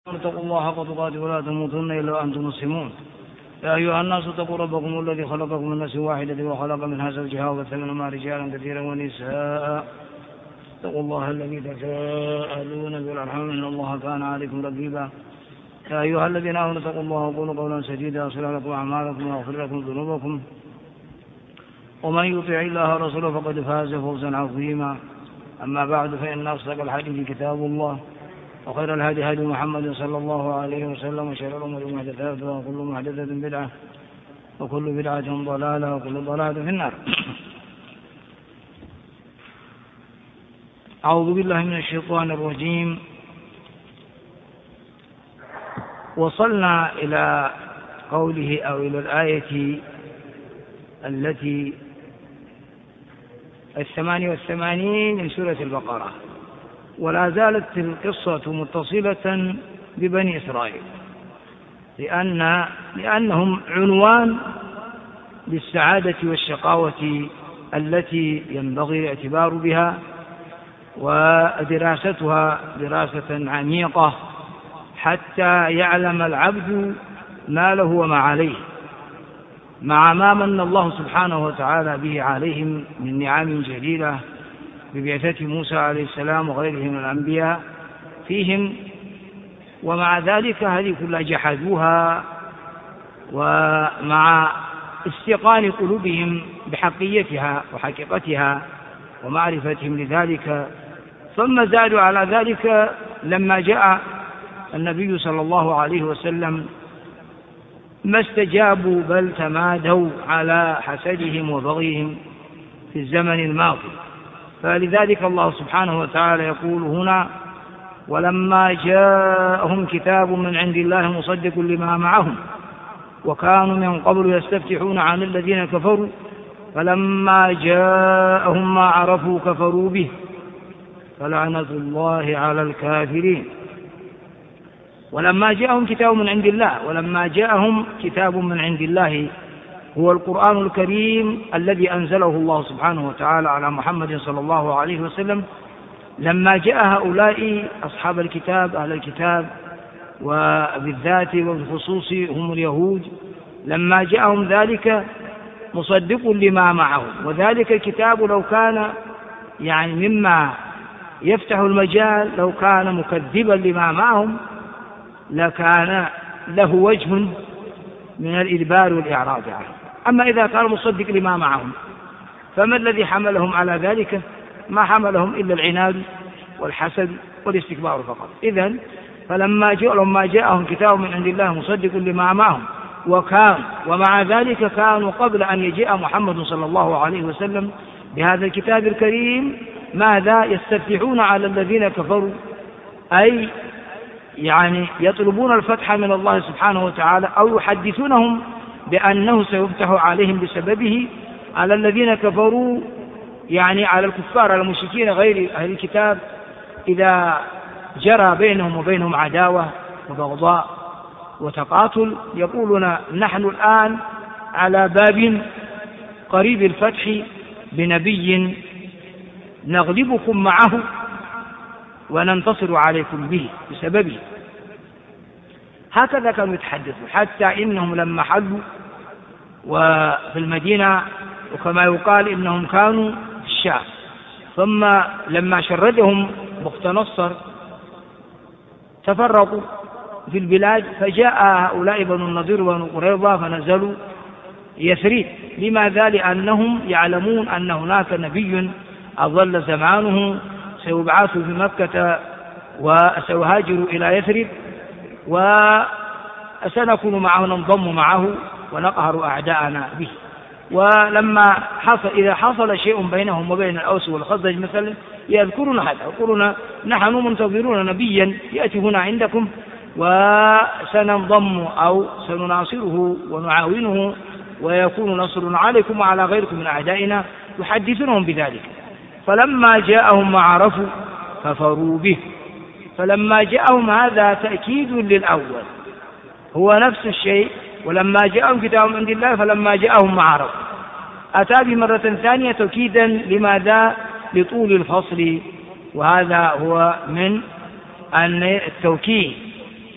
اتقوا الله حق تقاته ولا تموتن إلا وأنتم مسلمون. يا أيها الناس اتقوا ربكم الذي خلقكم من نفس واحدة وخلق منها زوجها وبث منهما رجالا كثيرا ونساء. اتقوا الله الذي تساءلون به والأرحام إن الله كان عليكم رقيبا. يا أيها الذين آمنوا اتقوا الله وقولوا قولا سديدا يصلح لكم أعمالكم ويغفر لكم ذنوبكم ومن يطع الله ورسوله فقد فاز فوزا عظيما. أما بعد فإن أصدق الحديث كتاب الله وخير الهدي هدي محمد صلى الله عليه وسلم وشر الأمور محدثاتها وكل محدثة بدعة وكل بدعة ضلالة وكل ضلالة في النار. أعوذ بالله من الشيطان الرجيم. وصلنا إلى قوله أو إلى الآية التي 88 من سورة البقرة، ولا زالت القصة متصلة ببني إسرائيل لأنهم عنوان للسعادة والشقاوة التي ينبغي الاعتبار بها ودراستها دراسة عميقة حتى يعلم العبد ما له وما عليه، مع ما من الله سبحانه وتعالى به عليهم من نعم جليلة ببعثة موسى عليه السلام وغيره من الأنبياء فيهم، ومع ذلك هذه كلها جحدوها، ومع استيقان قلوبهم بحقيتها وحقيقتها ومعرفتهم لذلك ثم زادوا على ذلك لما جاء النبي صلى الله عليه وسلم ما استجابوا بل تمادوا على حسدهم وبغيهم في الزمن الماضي. فلذلك الله سبحانه وتعالى يقول هنا: ولما جاءهم كتاب من عند الله مصدق لما معهم وكانوا من قبل يستفتحون عن الذين كفروا فلما جاءهم ما عرفوا كفروا به فلعنة الله على الكافرين. ولما جاءهم كتاب من عند الله، ولما جاءهم كتاب من عند الله هو القرآن الكريم الذي أنزله الله سبحانه وتعالى على محمد صلى الله عليه وسلم. لما جاء هؤلاء أصحاب الكتاب أهل الكتاب وبالذات وبالخصوص هم اليهود، لما جاءهم ذلك مصدق لما معهم، وذلك الكتاب لو كان مما يفتح المجال لو كان مكذبا لما معهم لكان له وجه من الإدبار والإعراض عنه. أما إذا كان مصدق لما معهم فما الذي حملهم على ذلك؟ ما حملهم إلا العناد والحسد والاستكبار فقط. إذن فلما جاءهم كتاب من عند الله مصدق لما معهم ومع ذلك كانوا قبل أن يجيء محمد صلى الله عليه وسلم بهذا الكتاب الكريم ماذا؟ يستفتحون على الذين كفروا، أي يطلبون الفتح من الله سبحانه وتعالى، أو يحدثونهم بأنه سيفتح عليهم بسببه على الذين كفروا، على الكفار على المشركين غير أهل الكتاب، إذا جرى بينهم وبينهم عداوة وبغضاء وتقاتل يقولون نحن الآن على باب قريب الفتح بنبي نغلبكم معه وننتصر عليكم به بسببه. هكذا كانوا يتحدثون، حتى إنهم لما حلوا وفي المدينة، وكما يقال إنهم كانوا في الشام، ثم لما شردهم بخت نصر تفرقوا في البلاد، فجاء هؤلاء بنو النضير وبنو قريظة فنزلوا يثريب. لماذا؟ لأنهم يعلمون أن هناك نبي أظل زمانه سيبعث في مكة وسيهاجر إلى يثرب وسنكون معه ننضم معه ونقهر أعداءنا به. ولما إذا حصل شيء بينهم وبين الأوس والخزرج مثلا يذكرون هذا، يقولون نحن منتظرون نبيا يأتي هنا عندكم وسننضم أو سنناصره ونعاونه ويكون نصر عليكم وعلى غيركم من أعدائنا، يحدثونهم بذلك. فلما جاءهم ما عرفوا كفروا به. فلما جاءهم هذا تأكيد للأول، هو نفس الشيء. ولما جاءهم كتاب من عند الله فلما جاءهم ما عرفوا، أتى بمرة ثانية تأكيدا لماذا؟ لطول الفصل، وهذا هو من أن التوكيد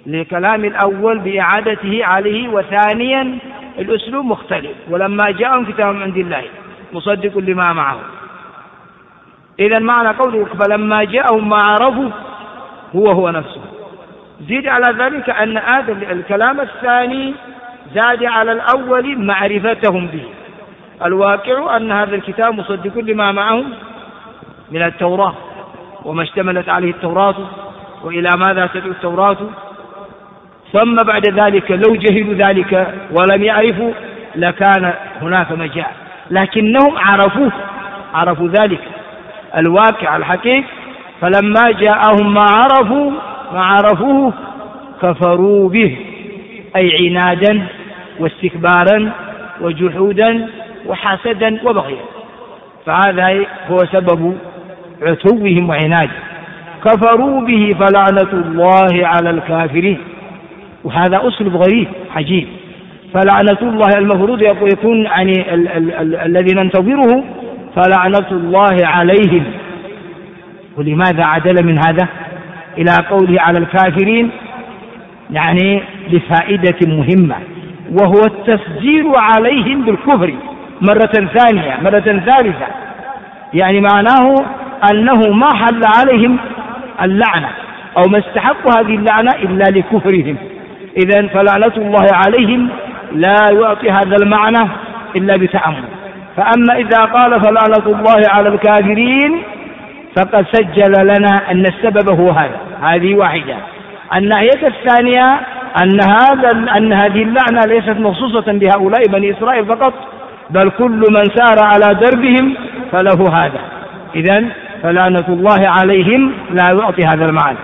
لكلام الأول بإعادته عليه، وثانيا الأسلوب مختلف. ولما جاءهم كتاب من عند الله مصدق لما معه. إذا معنى قوله فلما جاءهم ما عرفوا هو نفسه. زيد على ذلك أن هذا الكلام الثاني زاد على الأول معرفتهم به. الواقع أن هذا الكتاب مصدق لما معهم من التوراة وما اشتملت عليه التوراة وإلى ماذا تدعو التوراة. ثم بعد ذلك لو جهلوا ذلك ولم يعرفوا لكان هناك مجال، لكنهم عرفوا ذلك الواقع الحقيقي. فلما جاءهم ما عرفوه كفروا به، أي عنادا واستكبارا وجحودا وحسدا وبغيا. فهذا هو سبب عتوهم وعنادهم. كفروا به فلعنة الله على الكافرين. وهذا أسلوب غريب عجيب. فلعنة الله المفروض يكون يعني الذي ننتظره فلعنة الله عليهم. ولماذا عدل من هذا إلى قوله على الكافرين؟ يعني لفائدة مهمة، وهو التسجيل عليهم بالكفر مرة ثانية مرة ثالثة. يعني معناه أنه ما حل عليهم اللعنة أو ما استحقوا هذه اللعنة إلا لكفرهم. إذن فلعنة الله عليهم لا يعطي هذا المعنى إلا بتأمل. فأما إذا قال فلعنة الله على الكافرين فقد سجل لنا أن السبب هو هذه واحدة. الناحية الثانية أن هذه اللعنة ليست مخصوصة بهؤلاء بني إسرائيل فقط، بل كل من سار على دربهم فله هذا. إذن فلعنة الله عليهم لا يعطي هذا المعنى،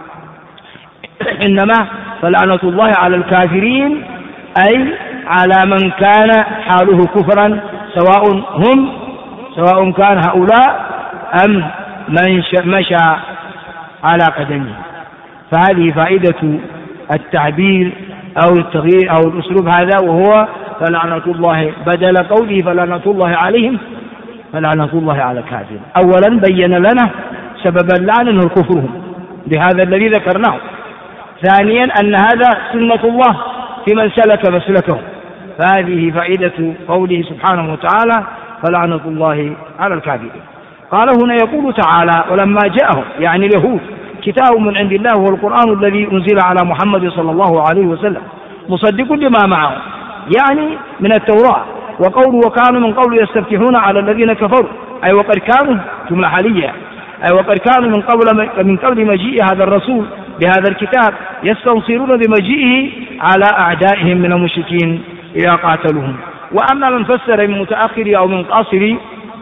إنما فلعنة الله على الكافرين أي على من كان حاله كفرا، سواء كان هؤلاء أم من مشى على قدمه. فهذه فائدة التعبير أو التغيير أو الأسلوب هذا، وهو فلعنة الله بدل قوله فلعنة الله عليهم فلعنة الله على الكافرين. أولا بين لنا سبب اللعنة أنه كفرهم بهذا الذي ذكرناه. ثانيا أن هذا سنة الله في من سلك مسلكه. فهذه فائدة قوله سبحانه وتعالى فلعنة الله على الكافرين. قال هنا يقول تعالى ولما جاءهم يعني اليهود كتاب من عند الله هو القرآن الذي أنزل على محمد صلى الله عليه وسلم مصدق لما معه، يعني من التوراة. وقوله وكانوا من قبل يستفتحون على الذين كفروا، أي وقد كانوا جملة حالية، أي وقد كانوا من قبل مجيء هذا الرسول بهذا الكتاب يستنصرون بمجيئه على أعدائهم من المشركين إذا قاتلوهم. وأما من فسر من متأخر أو من قاصر،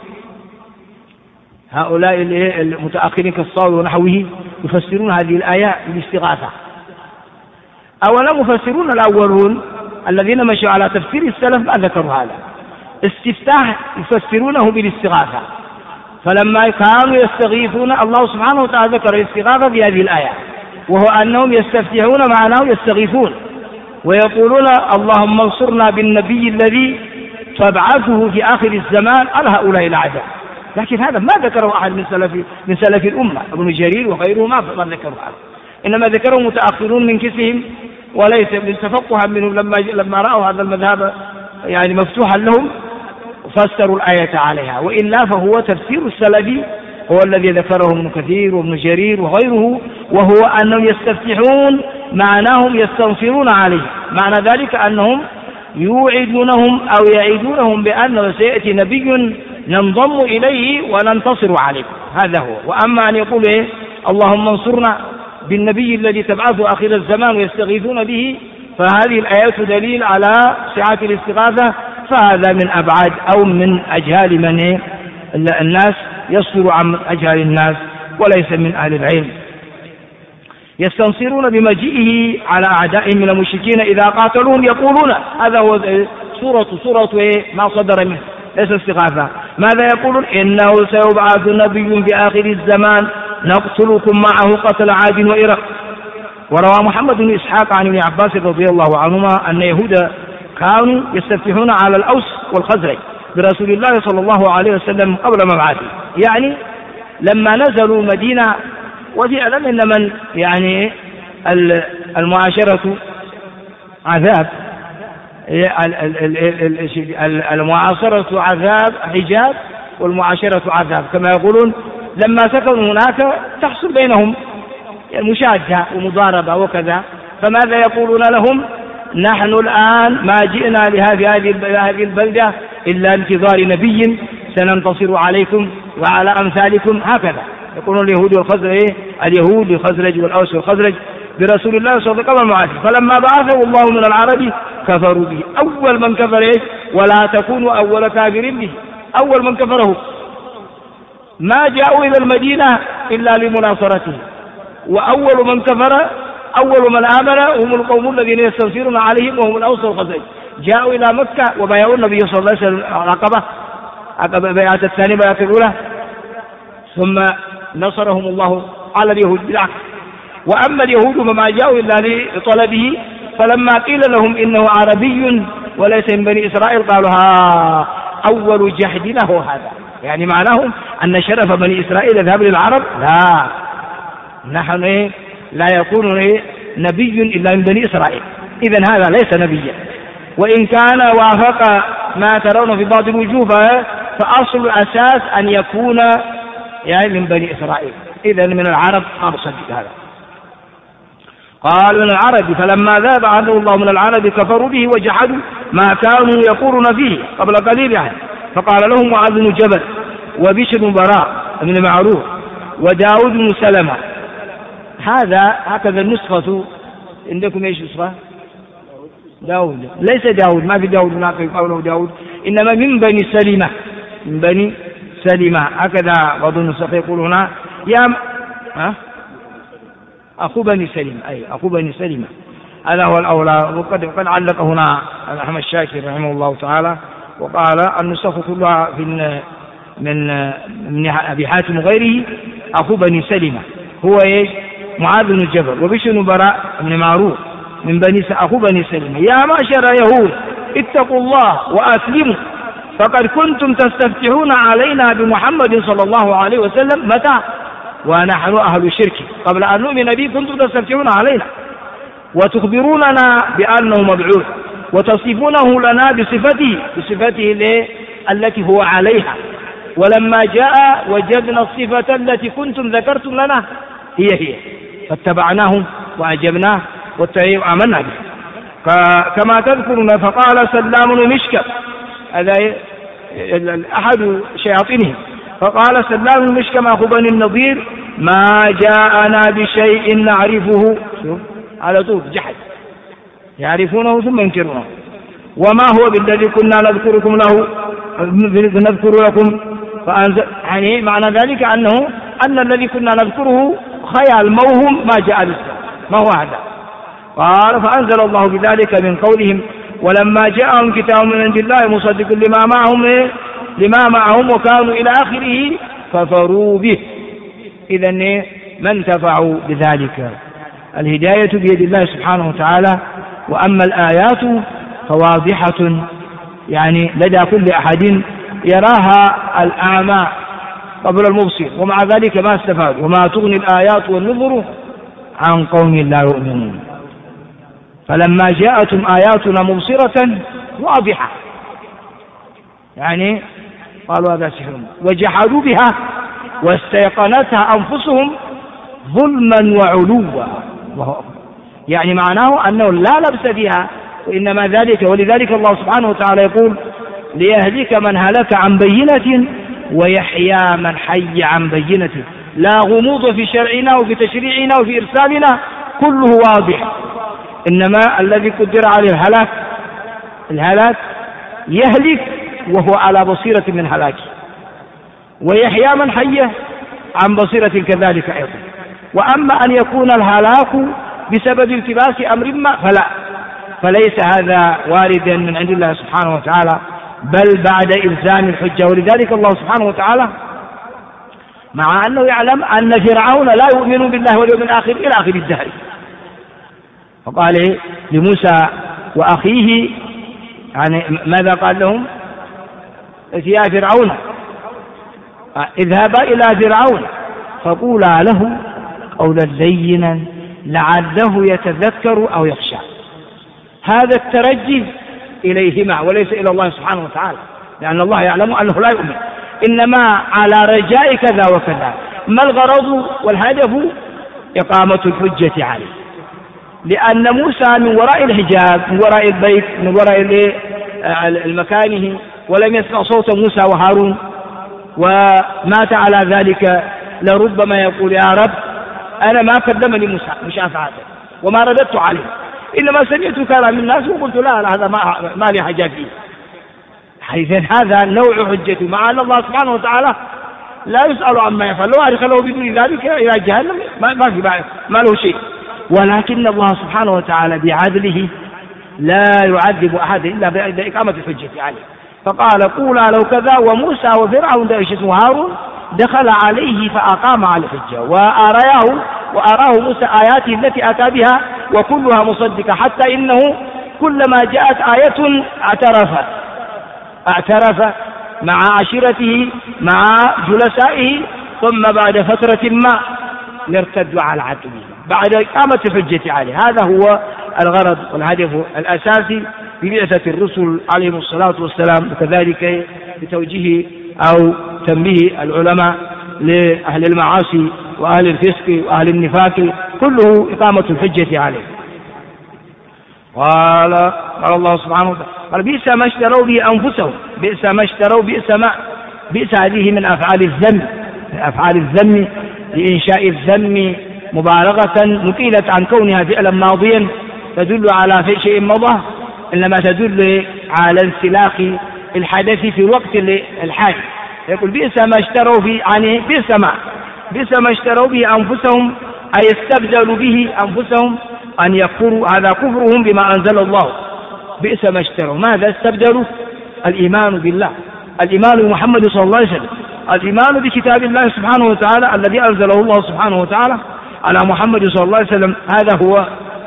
هؤلاء المتأخرين كالصاوي ونحوه يفسرون هذه الآية بالاستغاثة. أولا مفسرون الأولون الذين مشوا على تفسير السلف ما ذكروا هذا. استفتاح يفسرونه بالاستغاثة، فلما كانوا يستغيثون الله سبحانه وتعالى ذكر الاستغاثة في هذه الآية، وهو أنهم يستفتحون معناه يستغيثون ويقولون اللهم انصرنا بالنبي الذي تبعثه في آخر الزمان على هؤلاء الأعداء. لكن هذا ما ذكره أحد من سلف الأمة، ابن جرير وغيره ما ذكروا هذا، إنما ذكروا متأخرون من كسهم وليس من تفقها منهم لما رأوا هذا المذهب يعني مفتوحا لهم فسروا الآية عليها. وإلا فهو تفسير السلفي هو الذي ذكره ابن كثير وابن جرير وغيره، وهو أنهم يستفتحون معناهم يستنصرون عليه. معنى ذلك أنهم يوعدونهم أو يعيدونهم بأنه سيأتي نبي ننضم إليه وننتصر عليه، هذا هو. وأما أن يقول اللهم انصرنا بالنبي الذي تبعثه آخر الزمان ويستغيثون به، فهذه الآيات دليل على سعة الاستغاثة، فهذا من أبعاد أو من أجهال من الناس، يصدر عن أجهال الناس وليس من أهل العلم. يستنصرون بمجيئه على أعدائهم من المشركين إذا قاتلوهم يقولون، هذا هو سورة ما صدر منه ليس استغاثة. ماذا يقولون؟ إنه سيبعث نبي في آخر الزمان نقتلكم معه قتل عاد وإرق. وروى محمد بن إسحاق عن ابن عباس رضي الله عنهما أن يهود كانوا يستفتحون على الأوس والخزرج برسول الله صلى الله عليه وسلم قبل مبعثه، يعني لما نزلوا المدينة. وفعلا إن من يعني المعاشرة عذاب، المعاصرة عذاب حجاب، والمعاشرة عذاب، كما يقولون لما سكنوا هناك تحصل بينهم مشاجة ومضاربة وكذا، فماذا يقولون لهم؟ نحن الآن ما جئنا لهذه البلدة إلا انتظار نبي سننتصر عليكم وعلى أمثالكم، هكذا يقولون اليهود والخزرج، اليهود والخزرج والأوس والخزرج برسول الله صلى الله عليه وسلم. فلما بعثه الله من العرب كفروا به. أول من كفر إيه؟ ولا تكونوا أول كافر به، أول من كفره ما جاءوا إلى المدينة إلا لمناصرته، وأول من كفر أول من آمن هم القوم الذين يستنصرون عليهم وهم الأوس والخزرج، جاءوا إلى مكة وبايعوا النبي صلى الله عليه وسلم عقبة بيعة الثانية بيعة الأولى، ثم نصرهم الله على اليهود بالعكس. وأما اليهود فما جاءوا إلا لطلبه، فلما قيل لهم إنه عربي وليس من بني إسرائيل قالوا أول جحد له هذا، يعني معناه أن شرف بني إسرائيل يذهب للعرب، لا، نحن لا يكون نبي إلا من بني إسرائيل، إذن هذا ليس نبيا، وإن كان وافق ما ترون في بعض الوجوه فأصل الأساس أن يكون يعني من بني إسرائيل، إذن من العرب ما نصدق هذا. قال من العرب، فلما ذهب عنه الله من العرب كفروا به وجحدوا ما كانوا يقولون فيه قبل قليل يعني. فقال لهم معاذ بن جبل وبشر بن براء بن معروف وداود بن سلمة، هكذا النسخة عندكم. ايش نسخة؟ داود، ليس داود، ما في داود هناك يقوله داود، إنما من بني سلمة، من بني سلمة، هكذا بعض النسخ يقول هنا يا أخو بني سلمة، أي أخو بني سلمة، هذا هو الأولى. وقد علق هنا أحمد الشاكر رحمه الله تعالى وقال النسخ كلها من أبي حاتم وغيره أخو بني سلمة، هو معاذ بن جبل وبشر بن براء بن معروف من أخو بني سلمة. يا معشر يهود اتقوا الله وأسلموا، فقد كنتم تستفتحون علينا بمحمد صلى الله عليه وسلم متى ونحن أهل الشرك، قبل أن نؤمن به كنتم تستفتحون علينا وتخبروننا بأنه مبعوث وتصفونه لنا بصفته التي هو عليها، ولما جاء وجدنا الصفة التي كنتم ذكرتم لنا هي فاتبعناه وأجبناه وآمنا به كما تذكرون. فقال سلام ومشكب، هذا أحد شياطينهم، فقال سلام ومشكب أخو بني النضير ما جاءنا بشيء نعرفه، على طول جحد، يعرفونه ثم ينكرونه، وما هو بالذي كنا نذكركم له نذكر لكم، يعني معنى ذلك أن الذي كنا نذكره خيال موهم ما جاء بالسلام، ما هو هذا. قال فأنزل الله بذلك من قولهم ولما جاءهم كتاب من عند الله مصدق لما معهم وكانوا إلى آخره كفروا به. إذن ما انتفعوا بذلك. الهداية بيد الله سبحانه وتعالى، وأما الآيات فواضحة يعني لدى كل أحد يراها الأعمى قبل المبصر، ومع ذلك ما استفاد. وما تغني الآيات والنذر عن قوم لا يؤمنون. فلما جاءتهم آياتنا مبصرة واضحة يعني قالوا هذا سحر، وجحدوا بها واستيقنتها أنفسهم ظلما وعلوا، يعني معناه أنه لا لبس فيها، وإنما ذلك. ولذلك الله سبحانه وتعالى يقول ليهلك من هلك عن بينة ويحيى من حي عن بينة. لا غموض في شرعنا وفي تشريعنا وفي إرسالنا، كله واضح. إنما الذي قدر عليه الهلاك يهلك وهو على بصيرة من هلاكه، ويحيى من حيه عن بصيرة كذلك أيضا. وأما أن يكون الهلاك بسبب التباس أمر ما فليس هذا واردا من عند الله سبحانه وتعالى، بل بعد إلزام الحجة. ولذلك الله سبحانه وتعالى مع أنه يعلم أن فرعون لا يؤمن بالله واليوم الآخر إلى آخر الدهر، فقال لموسى وأخيه يعني ماذا قال لهم؟ يا فرعون اذهبا إلى فرعون فقولا له قولا لينا لعله يتذكر أو يخشى. هذا الترجي إليهما وليس إلى الله سبحانه وتعالى، لأن الله يعلم أنه لا يؤمن، إنما على رجاء كذا وكذا. ما الغرض والهدف؟ إقامة الحجة عليه، لأن موسى من وراء الحجاب، من وراء البيت، من وراء المكانه، ولم يسمع صوت موسى وهارون ومات على ذلك، لربما يقول يا رب أنا ما قدمني موسى مشافعته وما رددت عليه، إنما سمعت كلام الناس وقلت لا هذا ما لي حاجة فيه. حيث هذا نوع حجة، مع أن الله سبحانه وتعالى لا يسأل عما يفعل، لو أدخله بدون ذلك إلى جهنم ما له شيء، ولكن الله سبحانه وتعالى بعدله لا يعذب أحد إلا بإقامة الحجة عليه. فقال قولا لو كذا، وموسى وفرعون اسمه هارون دخل عليه فأقام على الحجة وأراه موسى آياته التي أتى بها وكلها مصدقة، حتى إنه كلما جاءت آية اعترف مع عشيرته مع جلسائه، ثم بعد فترة ما يرتد على عقبه بعد إقامة الحجة عليه. هذا هو الغرض والهدف الأساسي ببعثة الرسل عليهم الصلاة والسلام، وكذلك بتوجيه أو تنبيه العلماء لأهل المعاصي وأهل الفسق وأهل النفاق، كله إقامة الحجة عليه. قال الله سبحانه وتعالى قال بئس ما اشتروا به أنفسهم، بئس ما اشتروا، بئس هذه من أفعال الذم لإنشاء الذم مبالغة نقلت عن كونها فعلا ماضيا تدل على شيء مضى، إنما تدل على انسلاخ الحدث في الوقت الحالي. يقول بئس ما اشتروا به، يعني بئس ما اشتروا به أنفسهم، أي استبدلوا به أنفسهم أن يكفروا، هذا كفرهم بما أنزل الله. بئس ما اشتروا، ماذا استبدلوا؟ الإيمان بالله، الإيمان بمحمد صلى الله عليه وسلم، الإيمان بكتاب الله سبحانه وتعالى الذي أنزله الله سبحانه وتعالى على محمد صلى الله عليه وسلم. هذا هو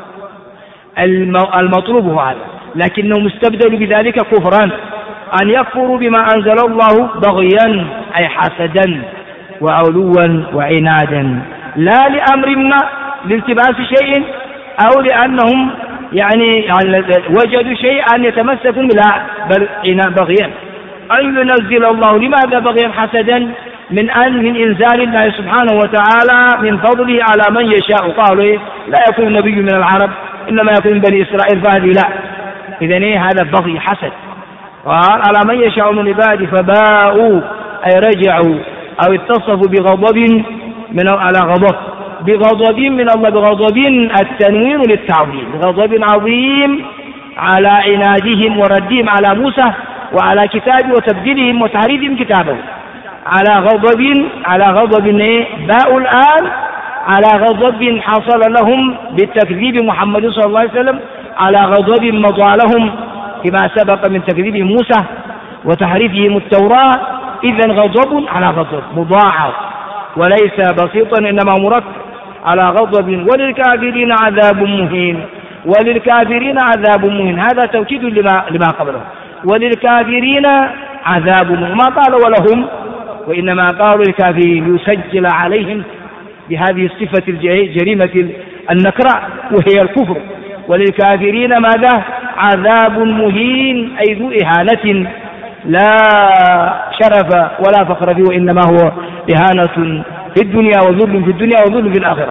المطلوب هذا، لكنهم استبدلوا بذلك كفرا، أن يكفروا بما أنزل الله بغيا أي حسدا وعلوا وعنادا، لا لأمر ما لالتباس شيء أو لأنهم يعني وجدوا شيئا يتمسكوا لا، بل بغيا أن ينزل الله. لماذا بغيا حسدا؟ من إنزال الله سبحانه وتعالى من فضله على من يشاء. قالوا لا يكون نبي من العرب، إنما يكون من بني إسرائيل، فهذه لا. إذن هذا بغي حسد. قال على من يشاء من عباده فباءوا أي رجعوا أو اتصفوا بغضب على غضب، بغضب من الله، بغضب التنوين للتعظيم، بغضب عظيم على عنادهم وردهم على موسى وعلى كتابه وتبديلهم وتحريفهم كتابه، على غضب باء الآن على غضب حصل لهم بالتكذيب محمد صلى الله عليه وسلم، على غضب مضى لهم كما سبق من تكذيب موسى وتحريفهم التوراة. إذن غضب على غضب مضاعف وليس بسيطا إنما مركب على غضب. وللكافرين عذاب مهين، وللكافرين عذاب مهين، هذا توكيد لما قبله. وللكافرين عذاب مهين، ما قالوا ولهم، وإنما قالوا للكافرين يسجل عليهم بهذه الصفة الجريمة النكراء وهي الكفر. وللكافرين ماذا؟ عذاب مهين أي ذو إهانة لا شرف ولا فخر فيه، وإنما هو إهانة في الدنيا وذل في الدنيا وذل في الآخرة.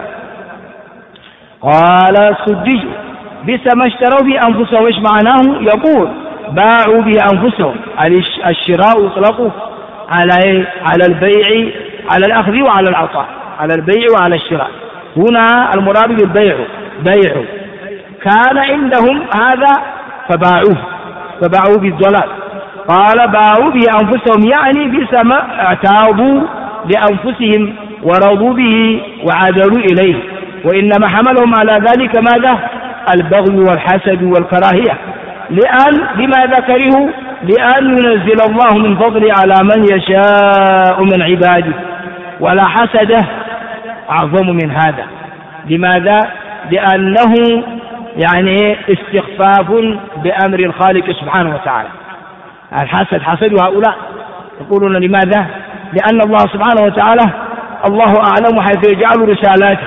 قال سدجوا بئس ما اشتروا به أنفسهم. ايش معناه؟ يقول باعوا به أنفسهم. الشراء يطلق على البيع، على الأخذ وعلى العطاء، على البيع وعلى الشراء. هنا المراد بالبيع بيع كان عندهم هذا فباعوه بالضلال. قال باعوا به أنفسهم، يعني بئس ما اعتاضوا لأنفسهم ورضوا به وعادلوا إليه، وإنما حملهم على ذلك ماذا؟ البغي والحسد والكراهية. لماذا كرهوا؟ لأن ينزل الله من فضله على من يشاء من عباده، ولا حسده أعظم من هذا. لماذا؟ لأنه يعني استخفاف بأمر الخالق سبحانه وتعالى. الحسد حسد هؤلاء يقولون لماذا؟ لأن الله سبحانه وتعالى الله أعلم حيث يجعل رسالاته،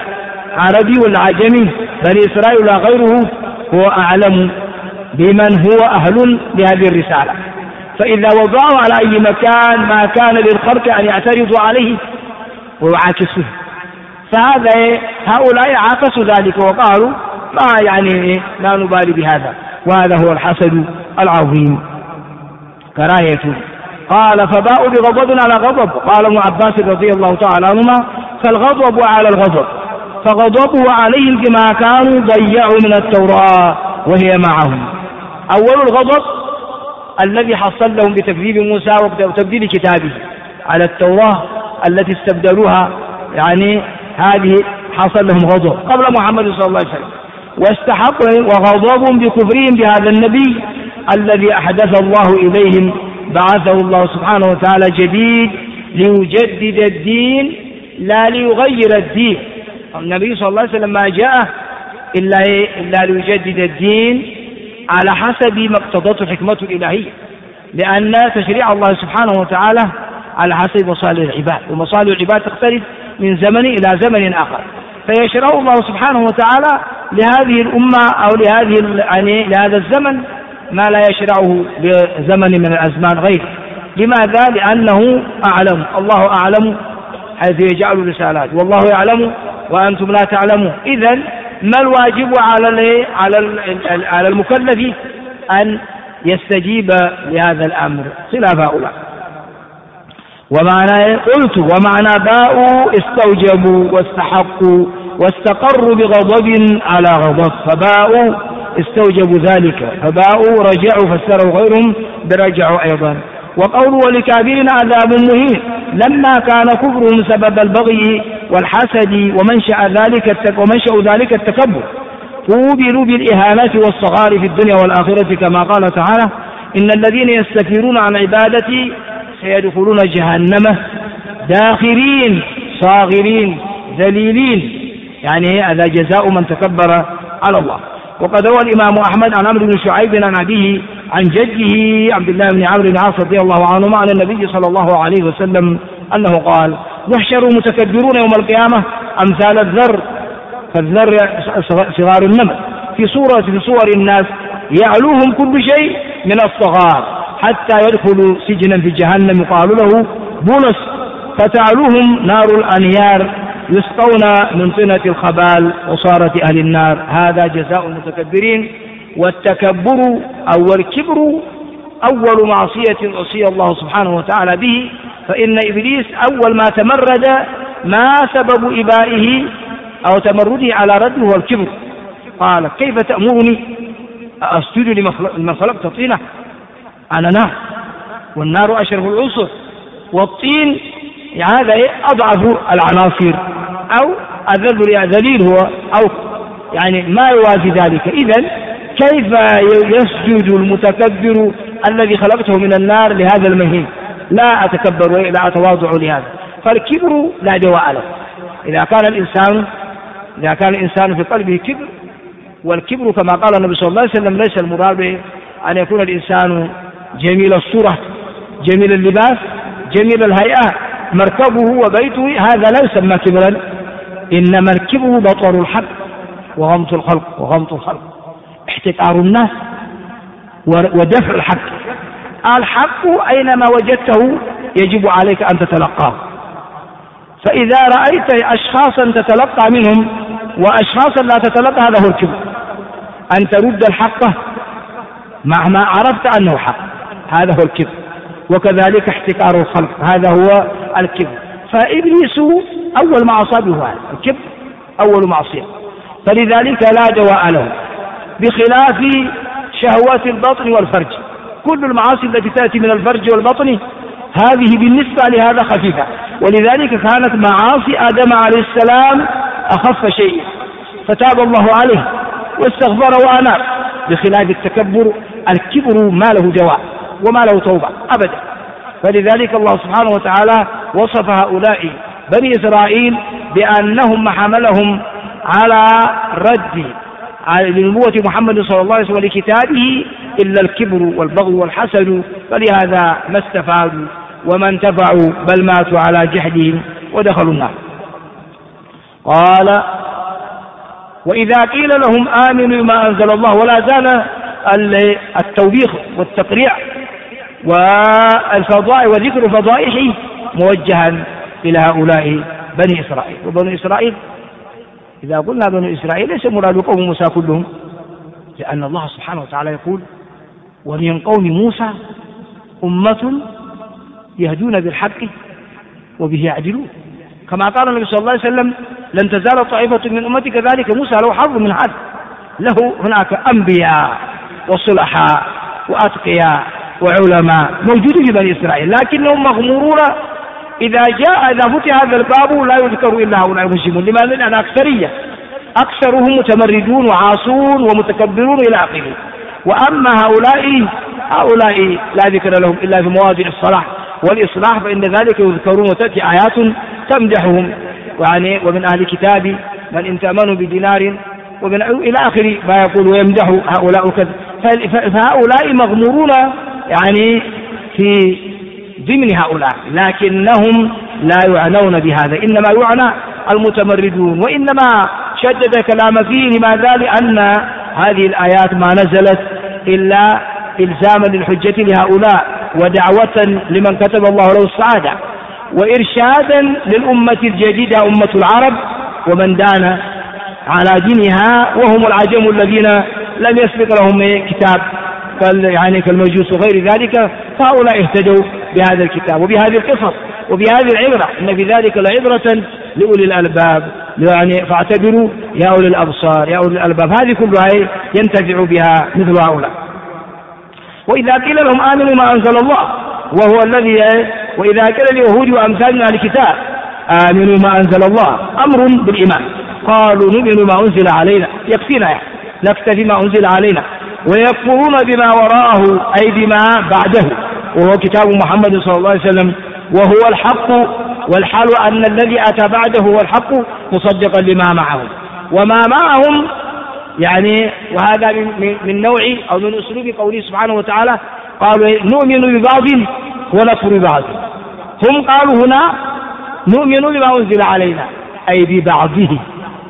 عربي ولا عجمي، بني إسرائيل ولا غيره، هو أعلم بمن هو أهل لهذه الرسالة. فإذا وضعوا على أي مكان ما كان للخلق أن يعترضوا عليه ويعاكسوه، فهذا هؤلاء عاكسوا ذلك وقالوا ما يعني لا نبالي بهذا، وهذا هو الحسد العظيم كراهيته. قال فباءوا بغضب على غضب. قال ابن عباس رضي الله تعالى عنهما فالغضب على الغضب، فغضبوا عليهم بما كانوا ضيعوا من التوراة وهي معهم. أول الغضب الذي حصل لهم بتكذيب موسى وتبديل كتابه على التوراة التي استبدلوها، يعني هذه حصل لهم غضب قبل محمد صلى الله عليه وسلم، واستحقوا وغضب بكفرهم بهذا النبي الذي أحدث الله إليهم، بعثه الله سبحانه وتعالى جديد ليجدد الدين لا ليغير الدين. النبي صلى الله عليه وسلم ما جاء إلا ليجدد الدين على حسب ما اقتضته الحكمة الإلهية، لأن تشريع الله سبحانه وتعالى على حسب مصالح العباد، ومصالح العباد تختلف من زمن إلى زمن آخر، فيشرع الله سبحانه وتعالى لهذه الأمة أو لهذا الزمن ما لا يشرعه لزمن من الأزمان غيره. لماذا؟ لأنه أعلم، الله أعلم حيث يجعل الرسالات، والله يعلم وأنتم لا تعلمون. إذن ما الواجب على المكلف؟ أن يستجيب لهذا الأمر خلاف هؤلاء. ومعنى باءوا استوجبوا واستحقوا واستقروا بغضب على غضب، فباءوا استوجبوا ذلك، فباءوا رجعوا، فسروا غيرهم برجعوا أيضا. وقولوا ولكافرين عذاب مهين، لما كان كفرهم سبب البغي والحسد ومنشأ ذلك التكبر، فوبلوا بالإهانة والصغار في الدنيا والآخرة، كما قال تعالى إن الذين يستكبرون عن عبادتي سيدخلون جهنم داخرين صاغرين ذليلين، يعني هذا جزاء من تكبر على الله. وقد روى الإمام أحمد عن عمرو بن شعيب عن أبيه عن جده عبد الله بن عمرو بن العاص رضي الله عنهما عن النبي صلى الله عليه وسلم أنه قال يحشر المتكبرون يوم القيامة أمثال الذر، فالذر صغار النمل، في صور الناس يعلوهم كل شيء من الصغار حتى يدخلوا سجنا في جهنم يقال له بولس، فتعلوهم نار الأنيار يسقون من طينة الخبال وصارت أهل النار. هذا جزاء المتكبرين. والتكبر أو الكبر أول معصية عصي الله سبحانه وتعالى به، فإن إبليس أول ما تمرد ما سبب إبائه أو تمرده على رده هو الكبر. قال كيف تأمرني أسجد لمن خلقت طينة؟ أنا نار، والنار أشرف العنصر، والطين هذا أضعف العناصر أو ذليل هو أو يعني ما يوازي ذلك. إذن كيف يسجد المتكبر الذي خلقته من النار لهذا المهين؟ لا أتكبر ولا أتواضع لهذا. فالكبر لا دواء له. إذا كان الإنسان في قلبه كبر، والكبر كما قال النبي صلى الله عليه وسلم ليس المراد أن يكون الإنسان جميل الصورة جميل اللباس جميل الهيئة مركبه وبيته، هذا لا يسمى كبرا، إنما الكبر بطر الحق وغمط الخلق احتقار الناس ودفع الحق. الحق أينما وجدته يجب عليك أن تتلقاه، فإذا رأيت أشخاصا تتلقى منهم وأشخاصا لا تتلقى هذا هو الكبر، أن ترد الحق مهما عرفت أنه حق، هذا هو الكبر. وكذلك احتقار الخلق هذا هو الكبر. فإبليس أول ما أصابه هذا الكبر أول معصية، فلذلك لا دواء له، بخلاف شهوات البطن والفرج. كل المعاصي التي تأتي من الفرج والبطن هذه بالنسبة لهذا خفيفة، ولذلك كانت معاصي آدم عليه السلام أخف شيء فتاب الله عليه واستغفر وأناب، بخلاف التكبر الكبر ما له دواء وما له توبة أبدا. فلذلك الله سبحانه وتعالى وصف هؤلاء بني إسرائيل بأنهم حملهم على رد لنبوة محمد صلى الله عليه وسلم لكتابه إلا الكبر والبغي والحسد، فلهذا ما استفادوا وما انتفعوا بل ماتوا على جحدهم ودخلوا النار. قال وإذا قيل لهم آمنوا بما أنزل الله، ولا زال التوبيخ والتقريع والفضائح وذكر فضائحه موجها إلى هؤلاء بني إسرائيل. وبني إسرائيل إذا قلنا بني إسرائيل ليس مراد قوم موسى كلهم، لأن الله سبحانه وتعالى يقول ومن قوم موسى أمة يهدون بالحق وبه يعدلون، كما قال النبي صلى الله عليه وسلم لن تزال طائفة من أمتي كذلك. موسى له حظ من هذا، له هناك أنبياء وصلحاء وأتقياء وعلماء موجودين في بني إسرائيل، لكنهم مغمورون. إذا فتح هذا الباب لا يذكر إلا هؤلاء المسلمون. لماذا؟ لأن أكثرية أكثرهم متمردون وعاصون ومتكبرون إلى آخره. وأما هؤلاء لا ذكر لهم إلا في مواضع الصلاح والإصلاح، فإن ذلك يذكرون وتأتي آيات تمدحهم، يعني ومن أهل الكتاب من إن تأمنوا بدينار ومن إلى آخر ما يقول ويمدح هؤلاء كذا. فهؤلاء مغمورون يعني في ضمن هؤلاء، لكنهم لا يعنون بهذا، إنما يعنى المتمردون. وإنما شدد كلام فيه لماذا؟ لأن هذه الآيات ما نزلت إلا إلزاما للحجة لهؤلاء ودعوة لمن كتب الله له السعادة وإرشادا للأمة الجديدة أمة العرب ومن دان على دينها وهم العجم الذين لم يسبق لهم كتاب يعني كالمجوس وغير ذلك، فهؤلاء اهتدوا بهذا الكتاب وبهذه القصص وبهذه العبرة. إن في ذلك لعبرة لأولي الألباب، يعني فاعتبروا يا أولي الأبصار يا أولي الألباب. هذه كلها ينتفع بها مثل هؤلاء. وإذا قيل لهم آمنوا ما أنزل الله وهو الذي وإذا قيل اليهود وأمثالنا الكتاب آمنوا ما أنزل الله أمر بالإيمان، قالوا نؤمن ما أنزل علينا يكفينا، يعني نكتفي ما أنزل علينا، ويكفرون بما وراءه أي بما بعده وهو كتاب محمد صلى الله عليه وسلم وهو الحق، والحال أن الذي أتى بعده هو الحق مصدقا لما معهم. وما معهم يعني وهذا من نوع أو من أسلوب قوله سبحانه وتعالى قالوا نؤمن ببعض ونكفر ببعض. هم قالوا هنا نؤمن بما أنزل علينا أي ببعضه،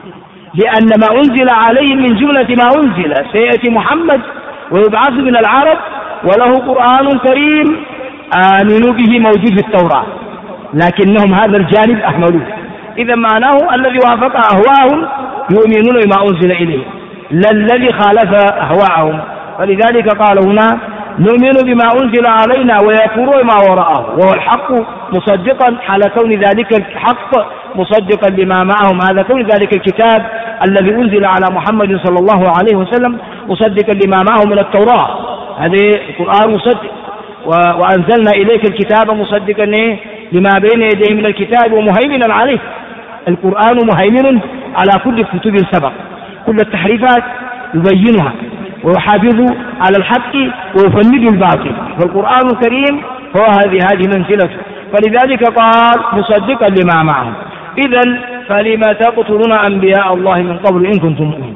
لأن ما أنزل عليهم من جملة ما أنزل سيأتي محمد ويبعث من العرب وله قرآن كريم آمنوا به موجود في التوراة، لكنهم هذا الجانب أهملوه. إذا معناه الذي وافق أهواءهم يؤمنون بما أنزل إليه لا الذي خالف أهواءهم. فلذلك قال هنا نؤمن بما أنزل علينا ويكفرون ما وراءه وهو الحق مصدقا، حال كون ذلك الحق مصدقا لما معهم، هذا كون ذلك الكتاب الذي أنزل على محمد صلى الله عليه وسلم مصدقا لما معه من التوراة، هذا القرآن مصدق. وأنزلنا إليك الكتاب مصدقا لما بين يديه من الكتاب ومهيمنا عليه. القرآن مهيمن على كل كتب سبق، كل التحريفات يبينها ويحافظ على الحق ويفند الباطل، فالقرآن الكريم هو هذه منزلته. فلذلك قال مصدقا لما معهم. إذن فلما تقتلون أنبياء الله من قبل إن كنتم مؤمنين.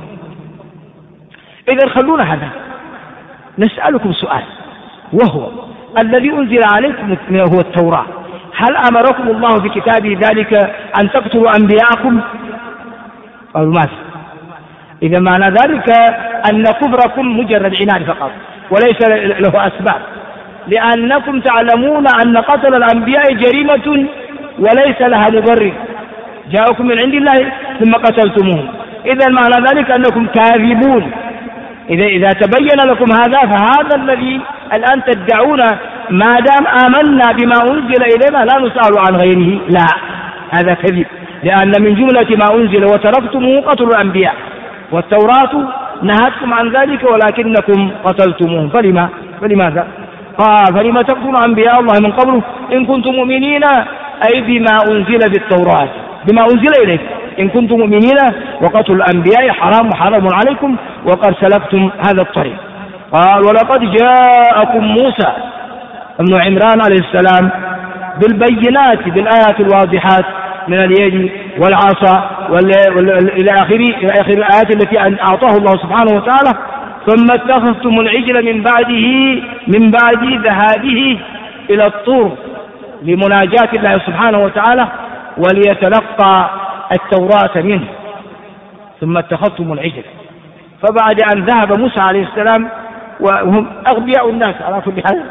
إذن خلونا هذا نسألكم سؤال، وهو الذي أنزل عليكم هو التوراة، هل أمركم الله في كتابه ذلك أن تقتلوا أنبياءكم؟ قالوا ماذا؟ إذا معنى ذلك أن كفركم مجرد عناد فقط وليس له أسباب، لأنكم تعلمون أن قتل الأنبياء جريمة وليس لها مبرر، جاءكم من عند الله ثم قتلتموه. إذا معنى ذلك أنكم كاذبون. إذا تبين لكم هذا فهذا الذي الآن تدعون ما دام آمنا بما أنزل إلينا لا نسأل عن غيره، لا، هذا كذب، لأن من جملة ما أنزل وتركتموه قتل الأنبياء، والتوراة نهتكم عن ذلك ولكنكم قتلتموه. فلماذا؟ قال فلما تقتلون أنبياء الله من قبل إن كنتم مؤمنين أي بما أنزل بالتوراة، بما أنزل إليك إن كنتم مؤمنين، وقتل الأنبياء حرام عليكم وقد سلكتم هذا الطريق. قال ولقد جاءكم موسى ابن عمران عليه السلام بالبينات بالآيات الواضحات من اليد والعصا إلى آخر الآيات التي أعطاه الله سبحانه وتعالى. ثم اتخذتم العجل من بعد ذهابه إلى الطور لمناجاة الله سبحانه وتعالى وليتلقى التوراة منه. ثم اتخذتم العجل. فبعد أن ذهب موسى عليه السلام، وهم أغبياء الناس على كل حال